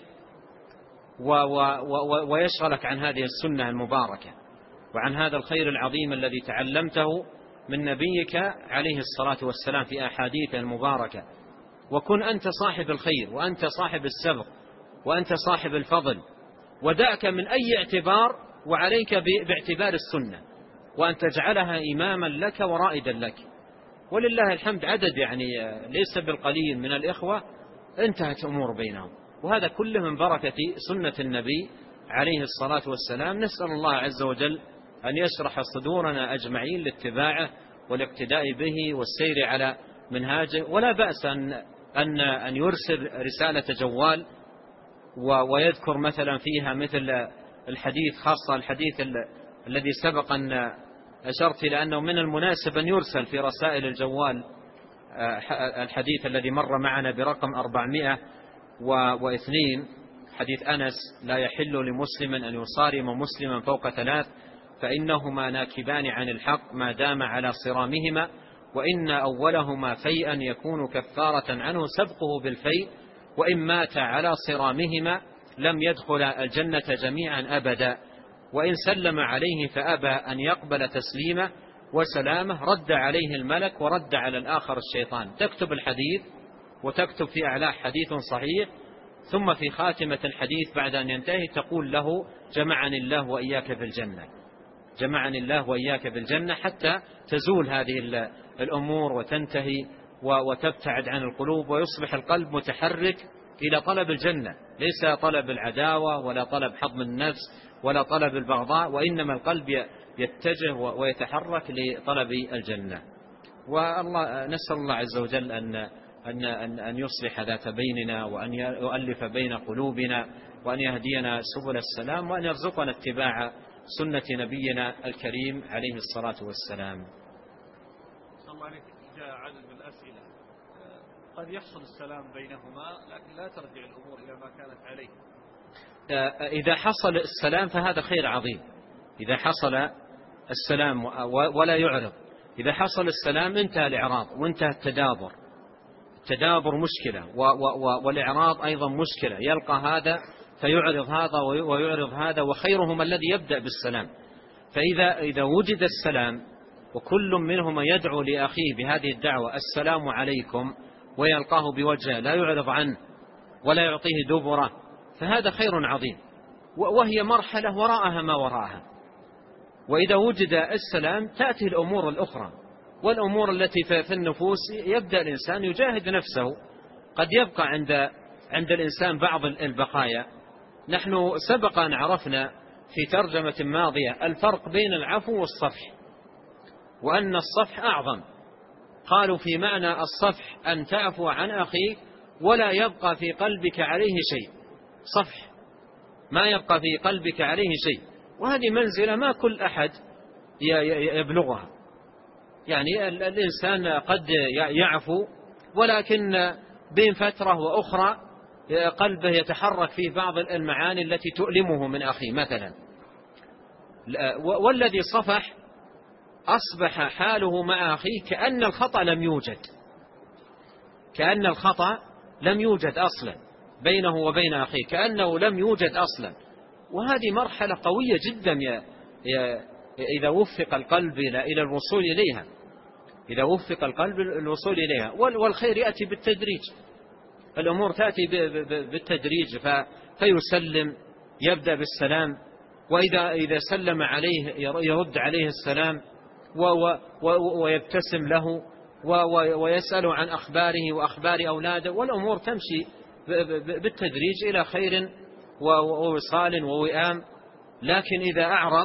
ويشغلك عن هذه السنة المباركة وعن هذا الخير العظيم الذي تعلمته من نبيك عليه الصلاة والسلام في أحاديث المباركة. وكن أنت صاحب الخير، وأنت صاحب السبق، وأنت صاحب الفضل، ودعك من أي اعتبار، وعليك باعتبار السنة، وأن تجعلها إماما لك ورائدا لك. ولله الحمد عدد يعني ليس بالقليل من الإخوة انتهت أمور بينهم، وهذا كله من بركة سنة النبي عليه الصلاة والسلام. نسأل الله عز وجل أن يشرح صدورنا أجمعين لاتباعه والاقتداء به والسير على منهاجه. ولا بأس أن يرسل رسالة جوال ويذكر مثلا فيها مثل الحديث، خاصة الحديث الذي سبق أن أشرت إلى أنه من المناسب أن يرسل في رسائل الجوال الحديث الذي مر معنا برقم 402، حديث أنس: لا يحل لمسلم أن يصارم مسلما فوق 3 فإنهما ناكبان عن الحق ما دام على صرامهما، وإن أولهما فيئا يكون كفارة عنه سبقه بالفيء، وإن مات على صرامهما لم يدخل الجنة جميعا أبدا، وإن سلم عليه فأبى أن يقبل تسليمه وسلامه رد عليه الملك ورد على الآخر الشيطان. تكتب الحديث وتكتب في أعلاه حديث صحيح، ثم في خاتمة الحديث بعد أن ينتهي تقول له: جمعني الله وإياك في الجنة، جمعني الله وإياك في الجنة، حتى تزول هذه الأمور وتنتهي وتبتعد عن القلوب، ويصبح القلب متحرك إلى طلب الجنة، ليس طلب العداوة ولا طلب حظم النفس ولا طلب البغضاء، وإنما القلب يتجه ويتحرك لطلب الجنة. والله نسأل الله عز وجل أن يصلح ذات بيننا، وأن يؤلف بين قلوبنا، وأن يهدينا سبل السلام، وأن يرزقنا اتباع سنة نبينا الكريم عليه الصلاة والسلام. صلى الله عليك، جاء عدد من الأسئلة قد يحصل السلام بينهما لكن لا ترجع الأمور إلى ما كانت عليه. إذا حصل السلام فهذا خير عظيم، إذا حصل السلام ولا يعرض. إذا حصل السلام انتهى الإعراض وانتهى التدابر. التدابر مشكلة، والإعراض أيضا مشكلة، يلقى هذا فيعرض هذا ويعرض هذا، وخيرهم الذي يبدأ بالسلام. فإذا وجد السلام وكل منهما يدعو لأخيه بهذه الدعوة السلام عليكم، ويلقاه بوجهه لا يعرض عنه ولا يعطيه دبره، فهذا خير عظيم، وهي مرحلة وراءها ما وراءها. وإذا وجد السلام تأتي الأمور الأخرى، والأمور التي في النفوس يبدأ الإنسان يجاهد نفسه. قد يبقى عند الإنسان بعض البقايا. نحن سبق أن عرفنا في ترجمة ماضية الفرق بين العفو والصفح، وأن الصفح أعظم. قالوا في معنى الصفح أن تعفو عن أخيك ولا يبقى في قلبك عليه شيء، صفح ما يبقى في قلبك عليه شيء، وهذه منزلة ما كل أحد يبلغها. يعني الإنسان قد يعفو، ولكن بين فترة وأخرى قلبه يتحرك في بعض المعاني التي تؤلمه من أخيه مثلا. والذي صفح أصبح حاله مع أخيه كأن الخطأ لم يوجد، كأن الخطأ لم يوجد أصلا بينه وبين أخيه، كأنه لم يوجد أصلا. وهذه مرحلة قوية جدا إذا وفق القلب إلى الوصول إليها، إذا وفق القلب الوصول إليها. والخير يأتي بالتدريج، الأمور تأتي بالتدريج، فيسلم، يبدأ بالسلام، وإذا سلم عليه يرد عليه السلام ويبتسم له ويسأل عن أخباره وأخبار أولاده، والأمور تمشي بالتدريج إلى خير ووصال ووئام. لكن إذا أعرض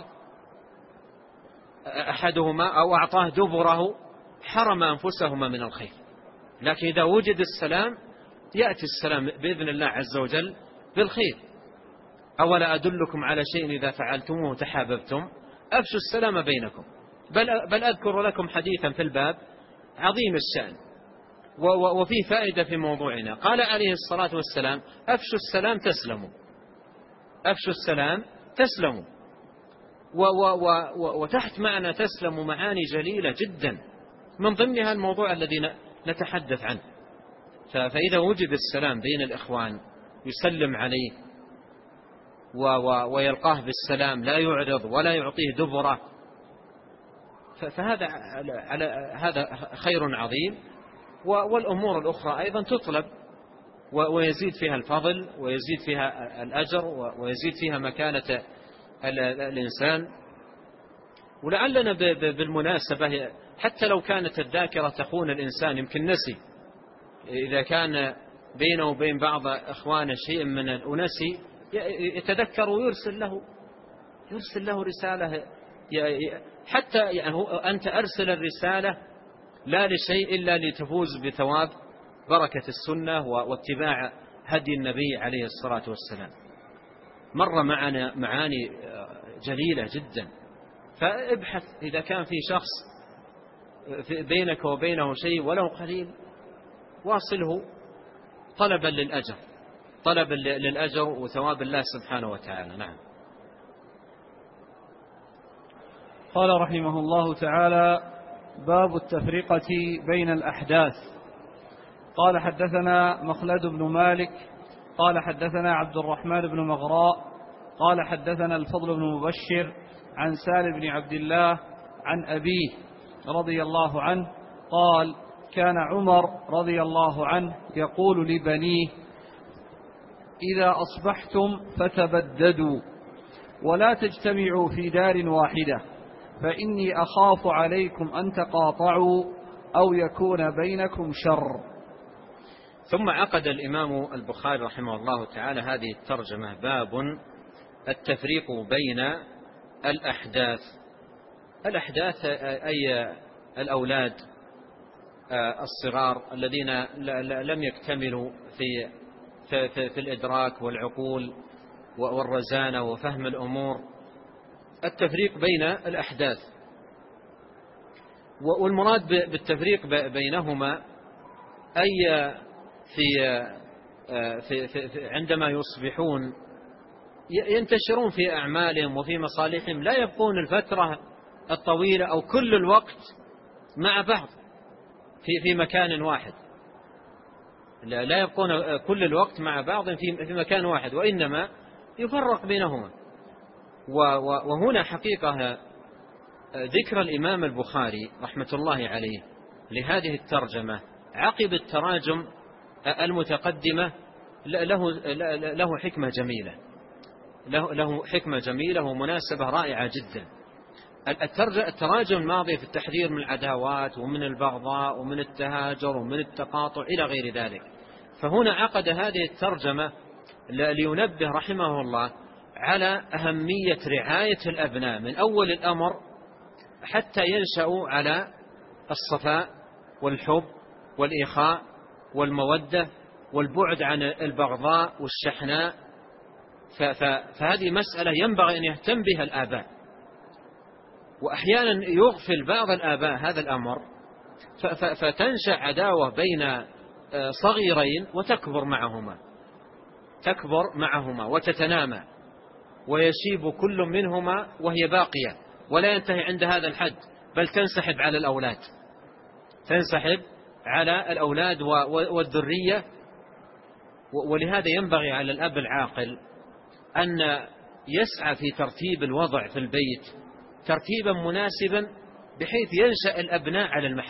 أحدهما أو أعطاه دبره حرم أنفسهما من الخير. لكن إذا وجد السلام يأتي السلام بإذن الله عز وجل بالخير. أولا أدلكم على شيء إذا فعلتموه تحاببتم أفشوا السلام بينكم. بل أذكر لكم حديثا في الباب عظيم الشأن وفيه فائدة في موضوعنا. قال عليه الصلاة والسلام أفشوا السلام تسلموا، أفشوا السلام تسلموا. وتحت معنى تسلموا معاني جليلة جدا، من ضمنها الموضوع الذي نتحدث عنه. فإذا وجد السلام بين الإخوان يسلم عليه ويلقاه بالسلام، لا يعرض ولا يعطيه دبره، هذا خير عظيم. والأمور الأخرى أيضا تطلب ويزيد فيها الفضل ويزيد فيها الأجر ويزيد فيها مكانة الإنسان. ولعلنا بالمناسبة حتى لو كانت الذاكرة تخون الإنسان يمكن نسي، إذا كان بينه وبين بعض أخوانه شيء من الأنسي يتذكر ويرسل له رسالة. حتى يعني أنت أرسل الرسالة لا لشيء إلا لتفوز بثواب بركة السنة واتباع هدي النبي عليه الصلاة والسلام. مر معنا معاني جليلة جدا. فابحث إذا كان في شخص بينك وبينه شيء ولو قليل واصله طلبا للأجر وثواب الله سبحانه وتعالى. نعم. قال رحمه الله تعالى: باب التفرقة بين الأحداث. قال حدثنا مخلد بن مالك قال حدثنا عبد الرحمن بن مغراء قال حدثنا الفضل بن مبشر عن سالم بن عبد الله عن أبيه رضي الله عنه قال: كان عمر رضي الله عنه يقول لبنيه: إذا أصبحتم فتبددوا ولا تجتمعوا في دار واحدة، فإني أخاف عليكم أن تقاطعوا أو يكون بينكم شر. ثم عقد الإمام البخاري رحمه الله تعالى هذه الترجمة: باب التفريق بين الأحداث. الأحداث أي الأولاد الصغار الذين لم يكتملوا في الإدراك والعقول والرزانة وفهم الأمور، التفريق بين الأحداث. والمراد بالتفريق بينهما أي عندما يصبحون ينتشرون في أعمالهم وفي مصالحهم، لا يبقون الفترة الطويلة أو كل الوقت مع بعض في مكان واحد، لا يبقون كل الوقت مع بعض في مكان واحد، وإنما يفرق بينهما. وهنا حقيقة ذكر الإمام البخاري رحمة الله عليه لهذه الترجمة عقب التراجم المتقدمة له حكمة جميلة، له حكمة جميلة ومناسبة رائعة جدا. التراجم الماضية في التحذير من العداوات ومن البغضاء ومن التهاجر ومن التقاطع إلى غير ذلك، فهنا عقد هذه الترجمة لينبه رحمه الله على أهمية رعاية الأبناء من أول الأمر حتى ينشأوا على الصفاء والحب والإخاء والمودة والبعد عن البغضاء والشحناء. فهذه مسألة ينبغي أن يهتم بها الآباء، وأحيانا يغفل بعض الآباء هذا الأمر فتنشأ عداوة بين صغيرين وتكبر معهما وتتنامى ويشيب كل منهما وهي باقية، ولا ينتهي عند هذا الحد، بل تنسحب على الأولاد والذرية. ولهذا ينبغي على الأب العاقل أن يسعى في ترتيب الوضع في البيت ترتيبا مناسبا بحيث ينشأ الأبناء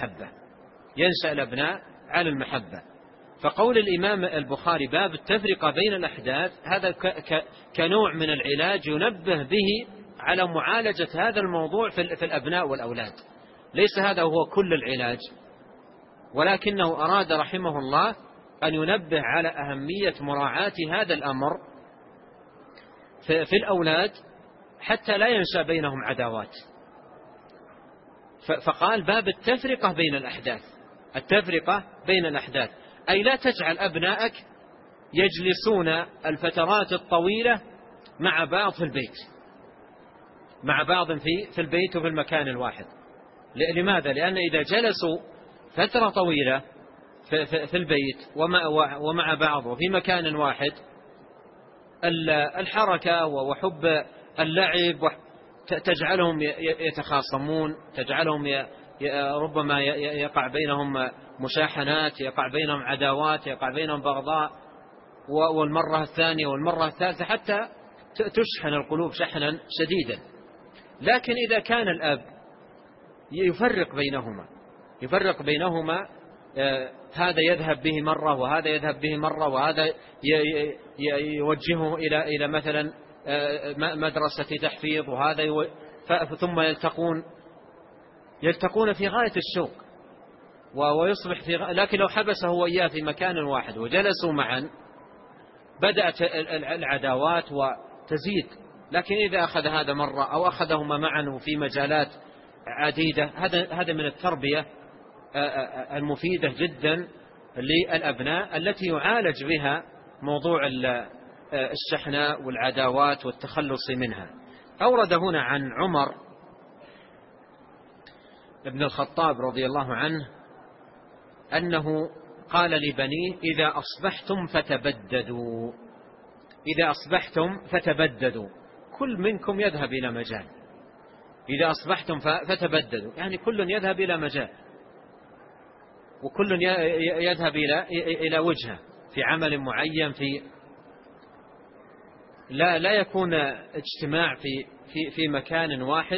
على المحبة. فقول الإمام البخاري باب التفرقة بين الأحداث هذا كنوع من العلاج ينبه به على معالجة هذا الموضوع في الأبناء والأولاد. ليس هذا هو كل العلاج، ولكنه أراد رحمه الله أن ينبه على أهمية مراعاة هذا الأمر في الأولاد حتى لا ينشأ بينهم عداوات. فقال باب التفرقة بين الأحداث، أي لا تجعل أبنائك يجلسون الفترات الطويلة مع بعض في البيت وفي المكان الواحد. لماذا؟ لأن إذا جلسوا فترة طويلة في البيت ومع بعض وفي مكان واحد، الحركة وحب اللعب تجعلهم يتخاصمون، تجعلهم ربما يقع بينهم مشاحنات، يقع بينهم عداوات، يقع بينهم بغضاء، والمرة الثانية والمرة الثالثة حتى تشحن القلوب شحنا شديدا. لكن إذا كان الأب يفرق بينهما هذا يذهب به مرة وهذا يذهب به مرة، وهذا يوجهه إلى مثلا مدرسة تحفيظ، وهذا ثم يلتقون في غاية الشوق ويصبح لكن لو حبسه وإياه في مكان واحد وجلسوا معا بدأت العداوات وتزيد. لكن إذا أخذ هذا مرة أو أخذهما معا وفي مجالات عديدة، هذا من التربية المفيدة جدا للأبناء التي يعالج بها موضوع الشحناء والعداوات والتخلص منها. أورد هنا عن عمر ابن الخطاب رضي الله عنه أنه قال لبنيه إذا أصبحتم فتبددوا، كل منكم يذهب إلى مجال. إذا أصبحتم فتبددوا يعني كل يذهب إلى مجال، وكل يذهب إلى وجهه في عمل معين، لا يكون اجتماع في مكان واحد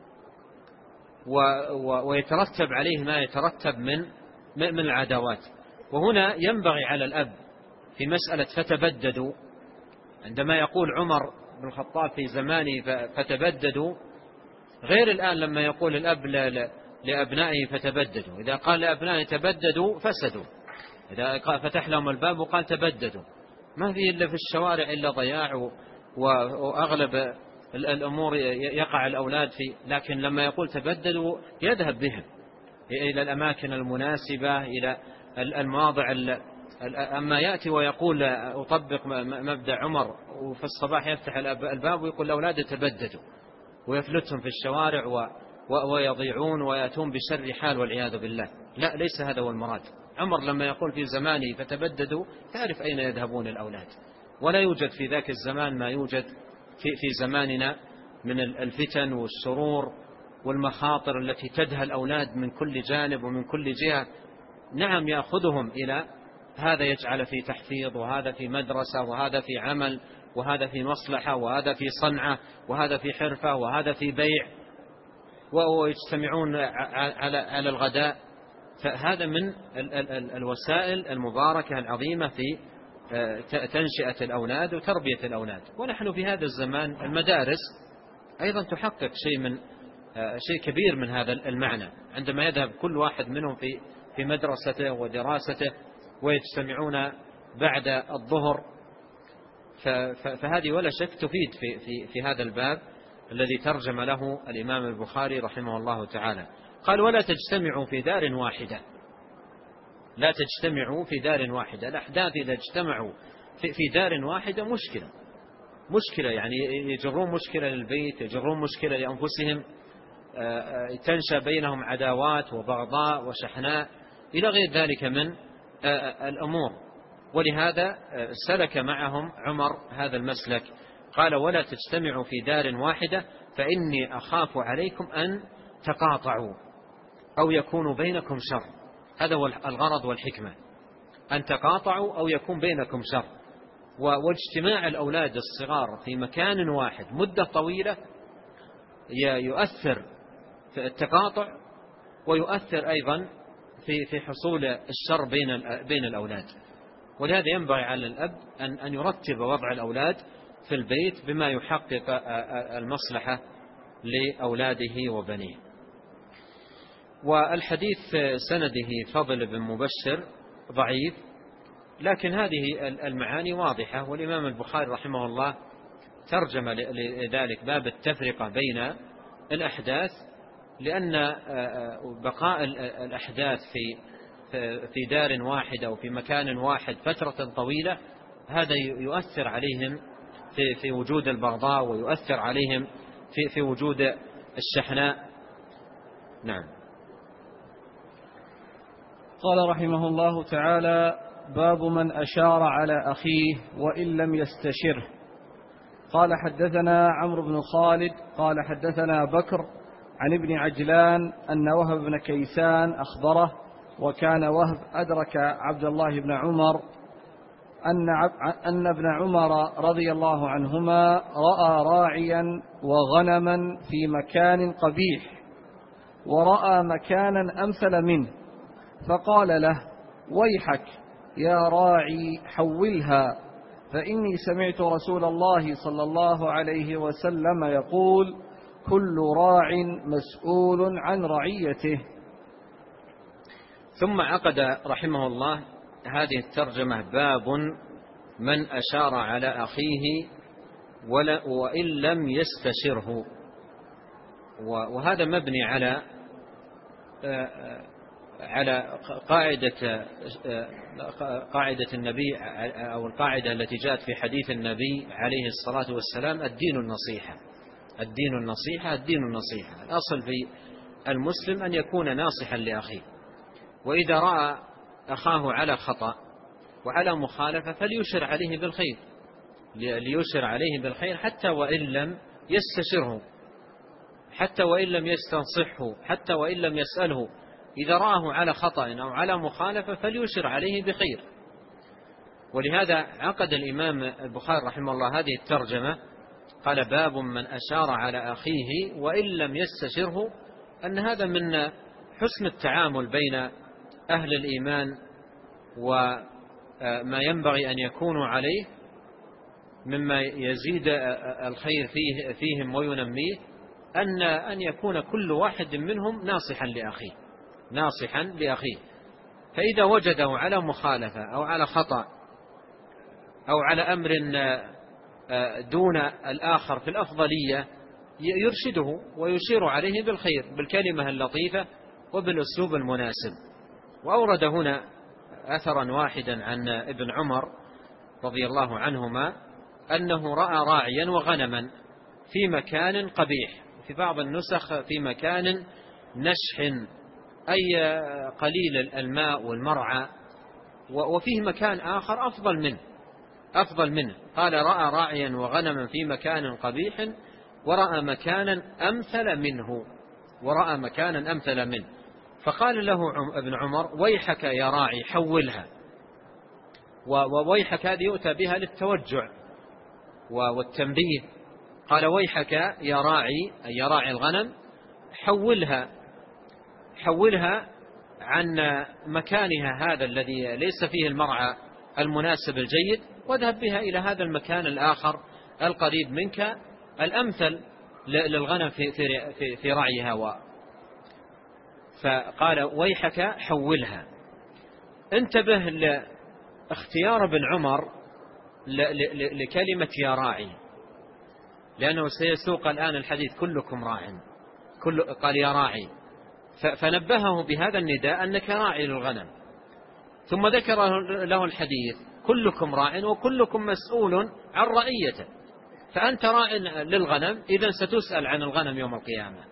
ويترتب عليه ما يترتب من العداوات. وهنا ينبغي على الأب في مسألة فتبددوا، عندما يقول عمر بن الخطاب في زمانه فتبددوا، غير الآن لما يقول الأب لأبنائه فتبددوا. إذا قال لأبنائه تبددوا فسدوا، إذا فتح لهم الباب وقال تبددوا ما فيه إلا في الشوارع إلا ضياع، وأغلب الأمور يقع الأولاد فيه. لكن لما يقول تبددوا يذهب بهم إلى الأماكن المناسبة، إلى المواضع. أما يأتي ويقول أطبق مبدأ عمر، وفي الصباح يفتح الباب ويقول الأولاد يتبددوا ويفلتهم في الشوارع ويضيعون ويأتون بشر حال والعياذ بالله. لا، ليس هذا هو المراد. عمر لما يقول في زمانه فتبددوا، تعرف أين يذهبون الأولاد، ولا يوجد في ذاك الزمان ما يوجد في زماننا من الفتن والشرور والمخاطر التي تدهى الأولاد من كل جانب ومن كل جهة. نعم، يأخذهم إلى هذا يجعل في تحفيظ، وهذا في مدرسة، وهذا في عمل، وهذا في مصلحة، وهذا في صنعة، وهذا في حرفة، وهذا في بيع، ويجتمعون على الغداء. فهذا من الوسائل المباركة العظيمة في تنشئة الأولاد وتربية الأولاد. ونحن في هذا الزمان المدارس أيضا تحقق شيء كبير من هذا المعنى، عندما يذهب كل واحد منهم في مدرسته ودراسته ويجتمعون بعد الظهر. فهذه ولا شك تفيد في هذا الباب الذي ترجم له الإمام البخاري رحمه الله تعالى. قال: ولا تجتمعوا في دار واحدة. لا تجتمعوا في دار واحدة. الأحداث إذا اجتمعوا في دار واحدة مشكلة، يعني يجرون مشكلة للبيت، يجرون مشكلة لأنفسهم، تنشأ بينهم عداوات وبغضاء وشحناء إلى غير ذلك من الأمور. ولهذا سلك معهم عمر هذا المسلك، قال: ولا تجتمعوا في دار واحدة فإني أخاف عليكم أن تقاطعوا أو يكون بينكم شر. هذا هو الغرض والحكمة، أن تقاطعوا أو يكون بينكم شر. واجتماع الأولاد الصغار في مكان واحد مدة طويلة يؤثر في التقاطع، ويؤثر أيضا في حصول الشر بين الأولاد. ولهذا ينبغي على الأب أن يرتب وضع الأولاد في البيت بما يحقق المصلحة لأولاده وبنيه. والحديث سنده فضل بن مبشر ضعيف، لكن هذه المعاني واضحة. والإمام البخاري رحمه الله ترجم لذلك باب التفرقة بين الأحداث، لأن بقاء الأحداث في دار واحدة أو في مكان واحد فترة طويلة هذا يؤثر عليهم في وجود البغضاء، ويؤثر عليهم في وجود الشحناء. نعم. قال رحمه الله تعالى: باب من أشار على أخيه وإن لم يستشره. قال: حدثنا عمرو بن خالد قال: حدثنا بكر عن ابن عجلان أن وهب بن كيسان أخبره، وكان وهب أدرك عبد الله بن عمر، أن ابن عمر رضي الله عنهما رأى راعيا وغنما في مكان قبيح، ورأى مكانا أمثل منه، فقال له: ويحك يا راعي حولها، فإني سمعت رسول الله صلى الله عليه وسلم يقول: كل راع مسؤول عن رعيته. ثم عقد رحمه الله هذه الترجمة: باب من أشار على أخيه وإن لم يستشره. وهذا مبني على قاعدة النبي، أو القاعدة التي جاءت في حديث النبي عليه الصلاة والسلام: الدين النصيحة، الدين النصيحة، الدين النصيحة. الأصل في المسلم أن يكون ناصحا لأخيه، وإذا رأى أخاه على خطأ وعلى مخالفة فليشر عليه بالخير، ليشر عليه بالخير حتى وإن لم يستشره، حتى وإن لم يستنصحه، حتى وإن لم يسأله. إذا رآه على خطأ أو على مخالفة فليشر عليه بخير. ولهذا عقد الإمام البخاري رحمه الله هذه الترجمة، قال: باب من أشار على أخيه وإن لم يستشره، أن هذا من حسن التعامل بين أهل الإيمان وما ينبغي أن يكونوا عليه مما يزيد الخير فيهم وينميه، أن يكون كل واحد منهم ناصحا لأخيه، ناصحا لأخيه. فإذا وجده على مخالفة أو على خطأ أو على أمر دون الآخر في الأفضلية يرشده ويشير عليه بالخير بالكلمة اللطيفة وبالأسلوب المناسب. وأورد هنا أثرا واحدا عن ابن عمر رضي الله عنهما أنه رأى راعيا وغنما في مكان قبيح، في بعض النسخ في مكان نشح أي قليل الماء والمرعى، وفيه مكان آخر أفضل منه. قال رأى راعيا وغنما في مكان قبيح ورأى مكانا أمثل منه. فقال له ابن عمر ويحك يا راعي حولها. وويحك هذه يؤتى بها للتوجع والتنبيه. قال ويحك يا راعي أي يا راعي الغنم حولها عن مكانها هذا الذي ليس فيه المرعى المناسب الجيد، واذهب بها إلى هذا المكان الآخر القريب منك الأمثل للغنم في رعيها. فقال ويحك حولها. انتبه لاختيار ابن عمر لكلمة يا راعي، لأنه سيسوق الآن الحديث كلكم راع، قال يا راعي، فنبهه بهذا النداء أنك راعي للغنم، ثم ذكر له الحديث كلكم راع وكلكم مسؤول عن رعيته. فأنت راع للغنم، إذن ستسأل عن الغنم يوم القيامة،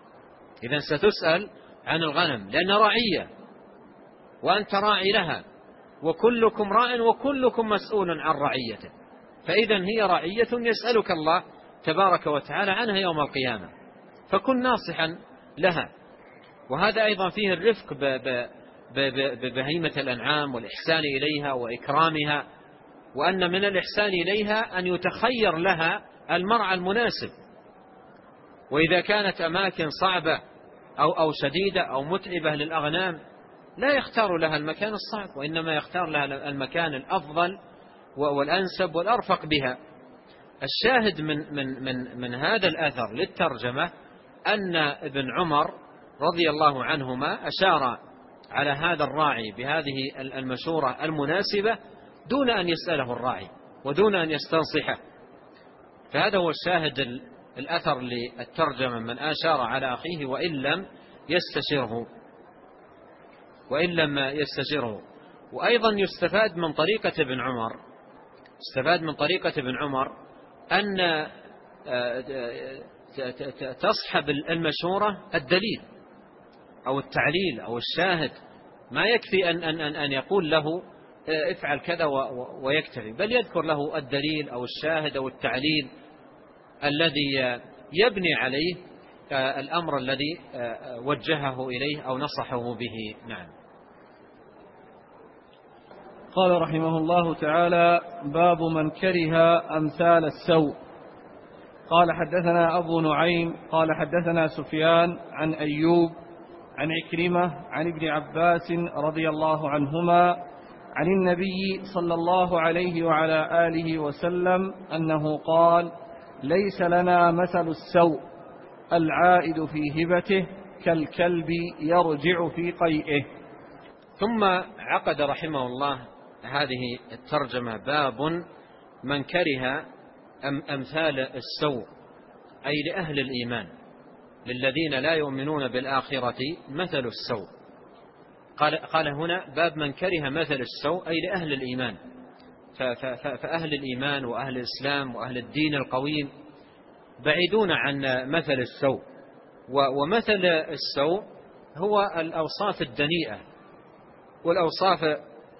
لأن راعية وأنت راعي لها، وكلكم راع وكلكم مسؤول عن رعيته، فإذن هي رعية يسألك الله تبارك وتعالى عنها يوم القيامة، فكن ناصحا لها. وهذا أيضا فيه الرفق ببهيمة الأنعام والإحسان إليها وإكرامها، وأن من الإحسان إليها أن يتخير لها المرعى المناسب. وإذا كانت أماكن صعبة أو شديدة أو متعبة للأغنام لا يختار لها المكان الصعب، وإنما يختار لها المكان الأفضل والأنسب والأرفق بها. الشاهد من هذا الأثر للترجمة أن ابن عمر رضي الله عنهما أشار على هذا الراعي بهذه المشورة المناسبة دون أن يسأله الراعي ودون أن يستنصحه. فهذا هو الشاهد الأثر للترجمة، من أشار على أخيه وإن لم يستشره. وأيضا يستفاد من طريقة ابن عمر أن تصحب المشورة الدليل أو التعليل أو الشاهد، ما يكفي أن يقول له افعل كذا ويكتفي، بل يذكر له الدليل أو الشاهد أو التعليل الذي يبني عليه الأمر الذي وجهه إليه أو نصحه به. نعم. قال رحمه الله تعالى: باب من كره أمثال السوء. قال حدثنا أبو نعيم قال حدثنا سفيان عن أيوب عن عكرمة عن ابن عباس رضي الله عنهما عن النبي صلى الله عليه وعلى آله وسلم أنه قال: ليس لنا مثل السوء العائد في هبته كالكلب يرجع في قيئه. ثم عقد رحمه الله هذه الترجمة: باب من كره أمثال السوء، أي لأهل الإيمان، للذين لا يؤمنون بالآخرة مثل السوء. قال هنا: باب من كره مثل السوء، أي لأهل الإيمان. فأهل الإيمان وأهل الإسلام وأهل الدين القويم بعيدون عن مثل السوء. ومثل السوء هو الأوصاف الدنيئة والأوصاف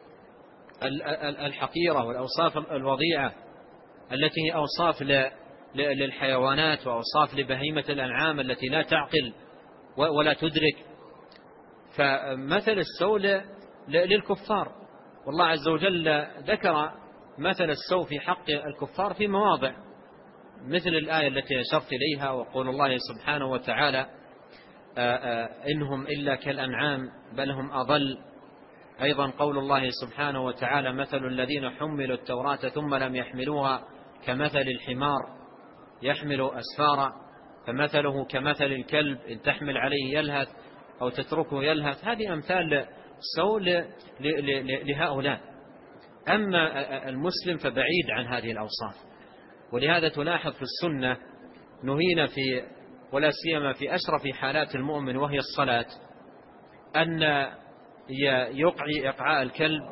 الحقيرة والأوصاف الوضيعة التي هي أوصاف للحيوانات وأوصاف لبهيمة الأنعام التي لا تعقل ولا تدرك. فمثل السوء للكفار، والله عز وجل ذكر مثل السوء في حق الكفار في مواضع، مثل الآية التي أشرت إليها: وقول الله سبحانه وتعالى: إنهم إلا كالأنعام بل هم أضل. أيضا قول الله سبحانه وتعالى: مثل الذين حملوا التوراة ثم لم يحملوها كمثل الحمار يحمل أسفارا فمثله كمثل الكلب إن تحمل عليه يلهث أو تتركه يلهث. هذه أمثال السوء لهؤلاء. أما المسلم فبعيد عن هذه الأوصاف. ولهذا تلاحظ في السنة نهينا ولا سيما في أشرف حالات المؤمن وهي الصلاة، أن يقعي إقعاء الكلب،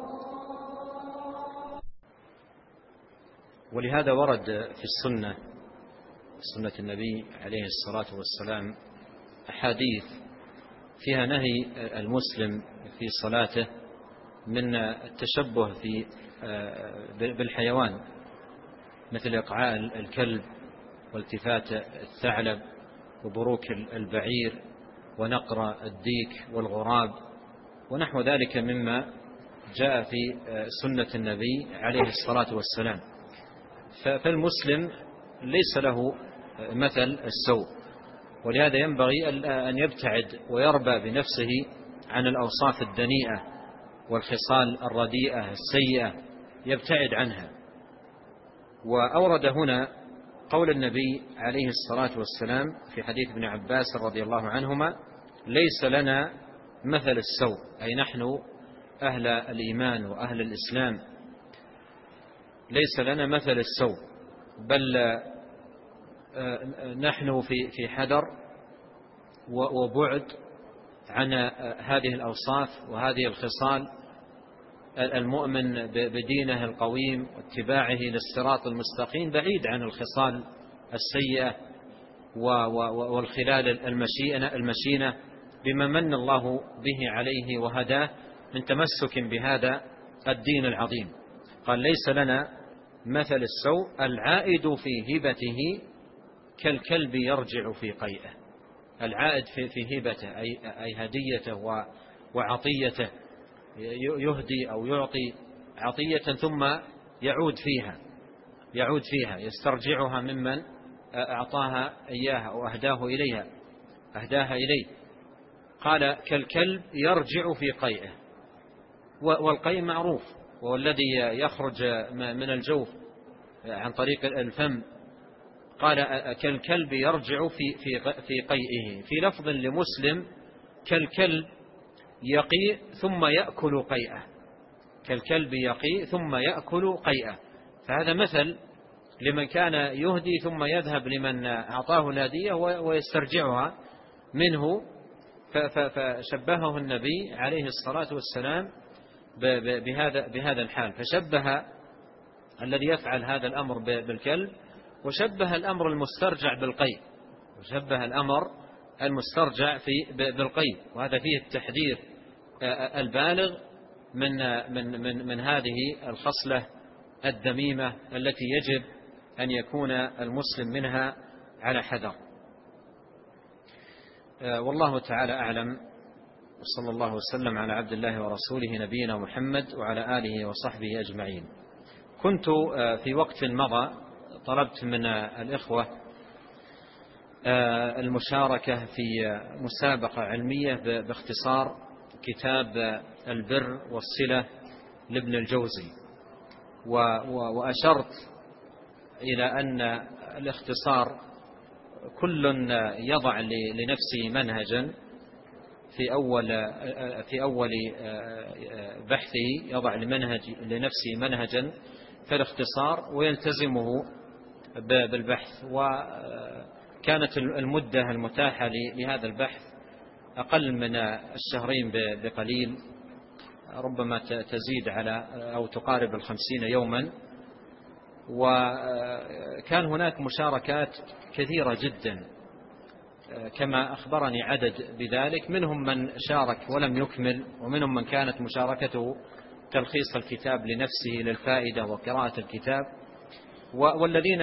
ولهذا ورد في سنة النبي عليه الصلاة والسلام أحاديث فيها نهي المسلم في صلاته من التشبه بالحيوان، مثل إقعاء الكلب والتفات الثعلب وبروك البعير ونقر الديك والغراب ونحو ذلك مما جاء في سنة النبي عليه الصلاة والسلام. فالمسلم ليس له مثل السوء، ولهذا ينبغي أن يبتعد ويربى بنفسه عن الأوصاف الدنيئة والخصال الرديئة السيئة، يبتعد عنها. وأورد هنا قول النبي عليه الصلاة والسلام في حديث ابن عباس رضي الله عنهما: ليس لنا مثل السوء، أي نحن أهل الإيمان وأهل الإسلام ليس لنا مثل السوء، بل نحن في حذر وبعد عن هذه الأوصاف وهذه الخصال. المؤمن بدينه القويم واتباعه للصراط المستقيم بعيد عن الخصال السيئة والخلال المشينة بما من الله به عليه وهداه من تمسك بهذا الدين العظيم. قال: ليس لنا مثل السوء العائد في هبته كالكلب يرجع في قيئه. العائد في هبته أي هديته وعطيته، يهدي أو يعطي عطية ثم يعود فيها يسترجعها ممن أعطاها إياها أو أهداها إليه. قال: كالكلب يرجع في قيئه. والقيء معروف، وهو الذي يخرج من الجوف عن طريق الفم. قال: كالكلب يرجع في قيئه. في لفظ لمسلم: كالكلب يقيء ثم يأكل قيئه. كالكلب يقيء ثم يأكل قيئه. فهذا مثل لمن كان يهدي ثم يذهب لمن أعطاه الهدية ويسترجعها منه. فشبهه النبي عليه الصلاة والسلام بهذا الحال، فشبه الذي يفعل هذا الأمر بالكلب، وشبه الأمر المسترجع بالقيء، بالقيء. وهذا فيه التحذير البالغ من هذه الخصلة الذميمة التي يجب أن يكون المسلم منها على حذر. والله تعالى أعلم، وصلى الله وسلم على عبد الله ورسوله نبينا محمد وعلى آله وصحبه أجمعين. كنت في وقت مضى طلبت من الإخوة المشاركة في مسابقة علمية باختصار كتاب البر والصلة لابن الجوزي، وأشرت إلى أن الاختصار كل يضع لنفسه منهجا في أول بحثه، يضع لنفسه منهجا في الاختصار ويلتزمه بالبحث. وكانت المدة المتاحة لهذا البحث أقل من الشهرين بقليل، ربما تزيد على أو تقارب 50 يوما. وكان هناك مشاركات كثيرة جدا كما أخبرني عدد بذلك، منهم من شارك ولم يكمل، ومنهم من كانت مشاركته تلخيص الكتاب لنفسه للفائدة وقراءة الكتاب. والذين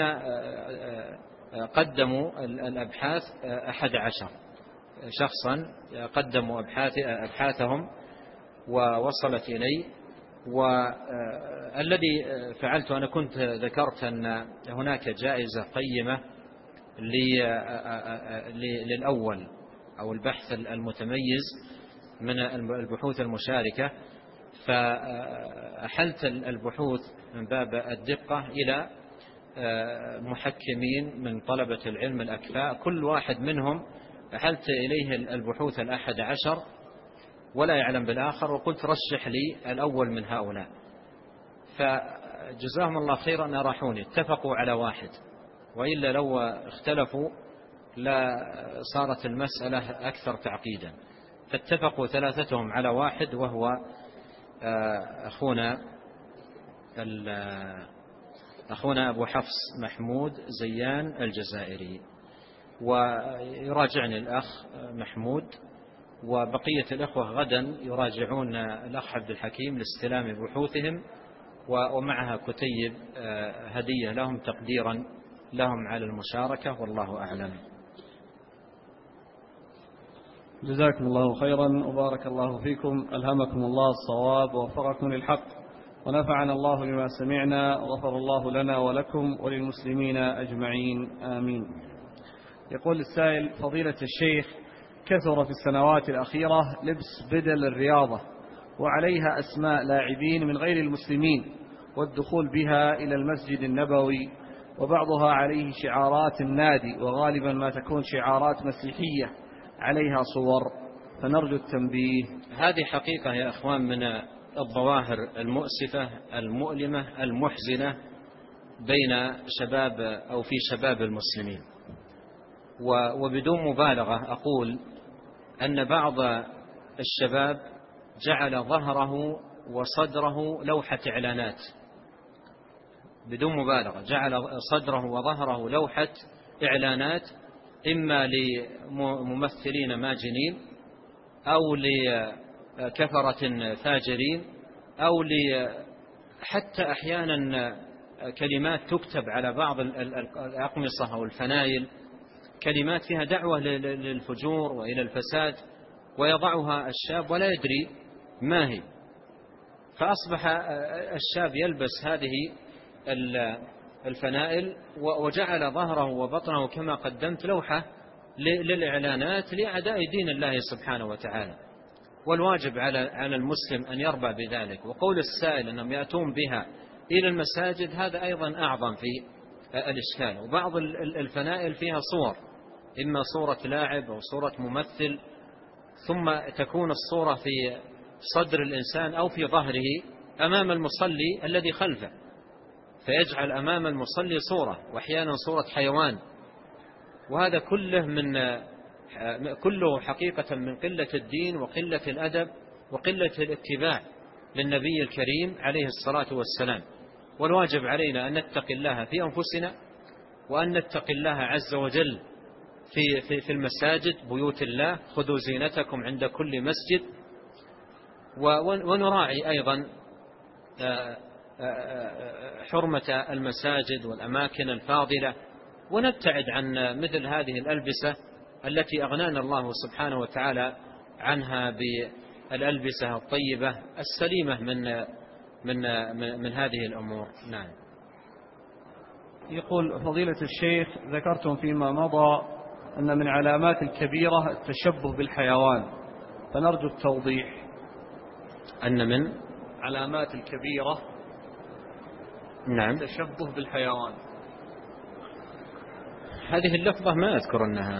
قدموا الأبحاث 11 شخصا قدموا أبحاثهم ووصلت إلي. والذي فعلت أنا كنت ذكرت أن هناك جائزة قيمة للأول أو البحث المتميز من البحوث المشاركة، فأحلت البحوث من باب الدقة إلى محكمين من طلبة العلم الأكفاء، كل واحد منهم أحلت إليه البحوث 11 ولا يعلم بالآخر، وقلت رشح لي الأول من هؤلاء. فجزاهم الله خيرا أراحوني، اتفقوا على واحد، وإلا لو اختلفوا لا صارت المسألة أكثر تعقيدا. فاتفقوا ثلاثتهم على واحد، وهو أخونا أبو حفص محمود زيان الجزائري. ويراجعني الأخ محمود، وبقية الأخوة غدا يراجعون الأخ عبد الحكيم لاستلام بحوثهم، ومعها كتيب هدية لهم تقديرا لهم على المشاركة، والله أعلم. جزاكم الله خيرا وبارك الله فيكم، ألهمكم الله الصواب ووفقكم للحق، ونفعنا الله بما سمعنا، وغفر الله لنا ولكم وللمسلمين أجمعين، آمين. يقول السائل: فضيلة الشيخ، كثر في السنوات الأخيرة لبس بدل الرياضة وعليها أسماء لاعبين من غير المسلمين، والدخول بها إلى المسجد النبوي، وبعضها عليه شعارات النادي، وغالبا ما تكون شعارات مسيحية عليها صور، فنرجو التنبيه. هذه حقيقة يا أخوان من الظواهر المؤسفة المؤلمة المحزنة بين شباب أو في شباب المسلمين. وبدون مبالغة أقول أن بعض الشباب جعل ظهره وصدره لوحة إعلانات، بدون مبالغة جعل صدره وظهره لوحة إعلانات، إما لممثلين ماجنين أو لكفرة فاجرين، أو حتى أحيانا كلمات تكتب على بعض الأقمصة أو الفنايل، كلمات فيها دعوة للفجور وإلى الفساد، ويضعها الشاب ولا يدري ما هي. فأصبح الشاب يلبس هذه الفنائل وجعل ظهره وبطنه كما قدمت لوحة للإعلانات لأعداء دين الله سبحانه وتعالى. والواجب على المسلم أن يربى بذلك. وقول السائل أنهم يأتون بها إلى المساجد هذا أيضا أعظم في الإشكال. وبعض الفنائل فيها صور، إما صورة لاعب أو صورة ممثل، ثم تكون الصورة في صدر الإنسان أو في ظهره أمام المصلي الذي خلفه، فيجعل أمام المصلي صورة، وأحيانا صورة حيوان. وهذا كله حقيقة من قلة الدين وقلة الأدب وقلة الاتباع للنبي الكريم عليه الصلاة والسلام. والواجب علينا أن نتقي الله في أنفسنا، وأن نتقي الله عز وجل في المساجد بيوت الله. خذوا زينتكم عند كل مسجد. ونراعي أيضا حرمة المساجد والأماكن الفاضلة، ونبتعد عن مثل هذه الألبسة التي أغنانا الله سبحانه وتعالى عنها بالألبسة الطيبة السليمة من هذه الأمور. نعم. يقول: فضيلة الشيخ، ذكرتم فيما مضى أن من علامات الكبيرة التشبه بالحيوان، فنرجو التوضيح. أن من علامات الكبيرة نعم التشبه بالحيوان. هذه اللفظة ما أذكر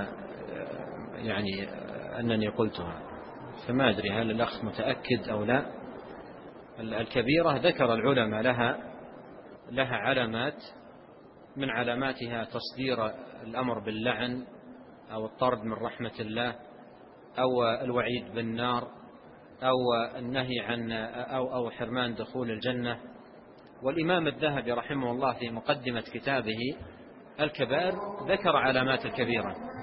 أنني قلتها، فما أدري هل الأخ متأكد أو لا. الكبيرة ذكر العلماء لها علامات، من علاماتها تصدير الأمر باللعن أو الطرد من رحمة الله أو الوعيد بالنار أو النهي عن أو حرمان دخول الجنة. والإمام الذهبي رحمه الله في مقدمة كتابه الكبائر ذكر علامات الكبيرة،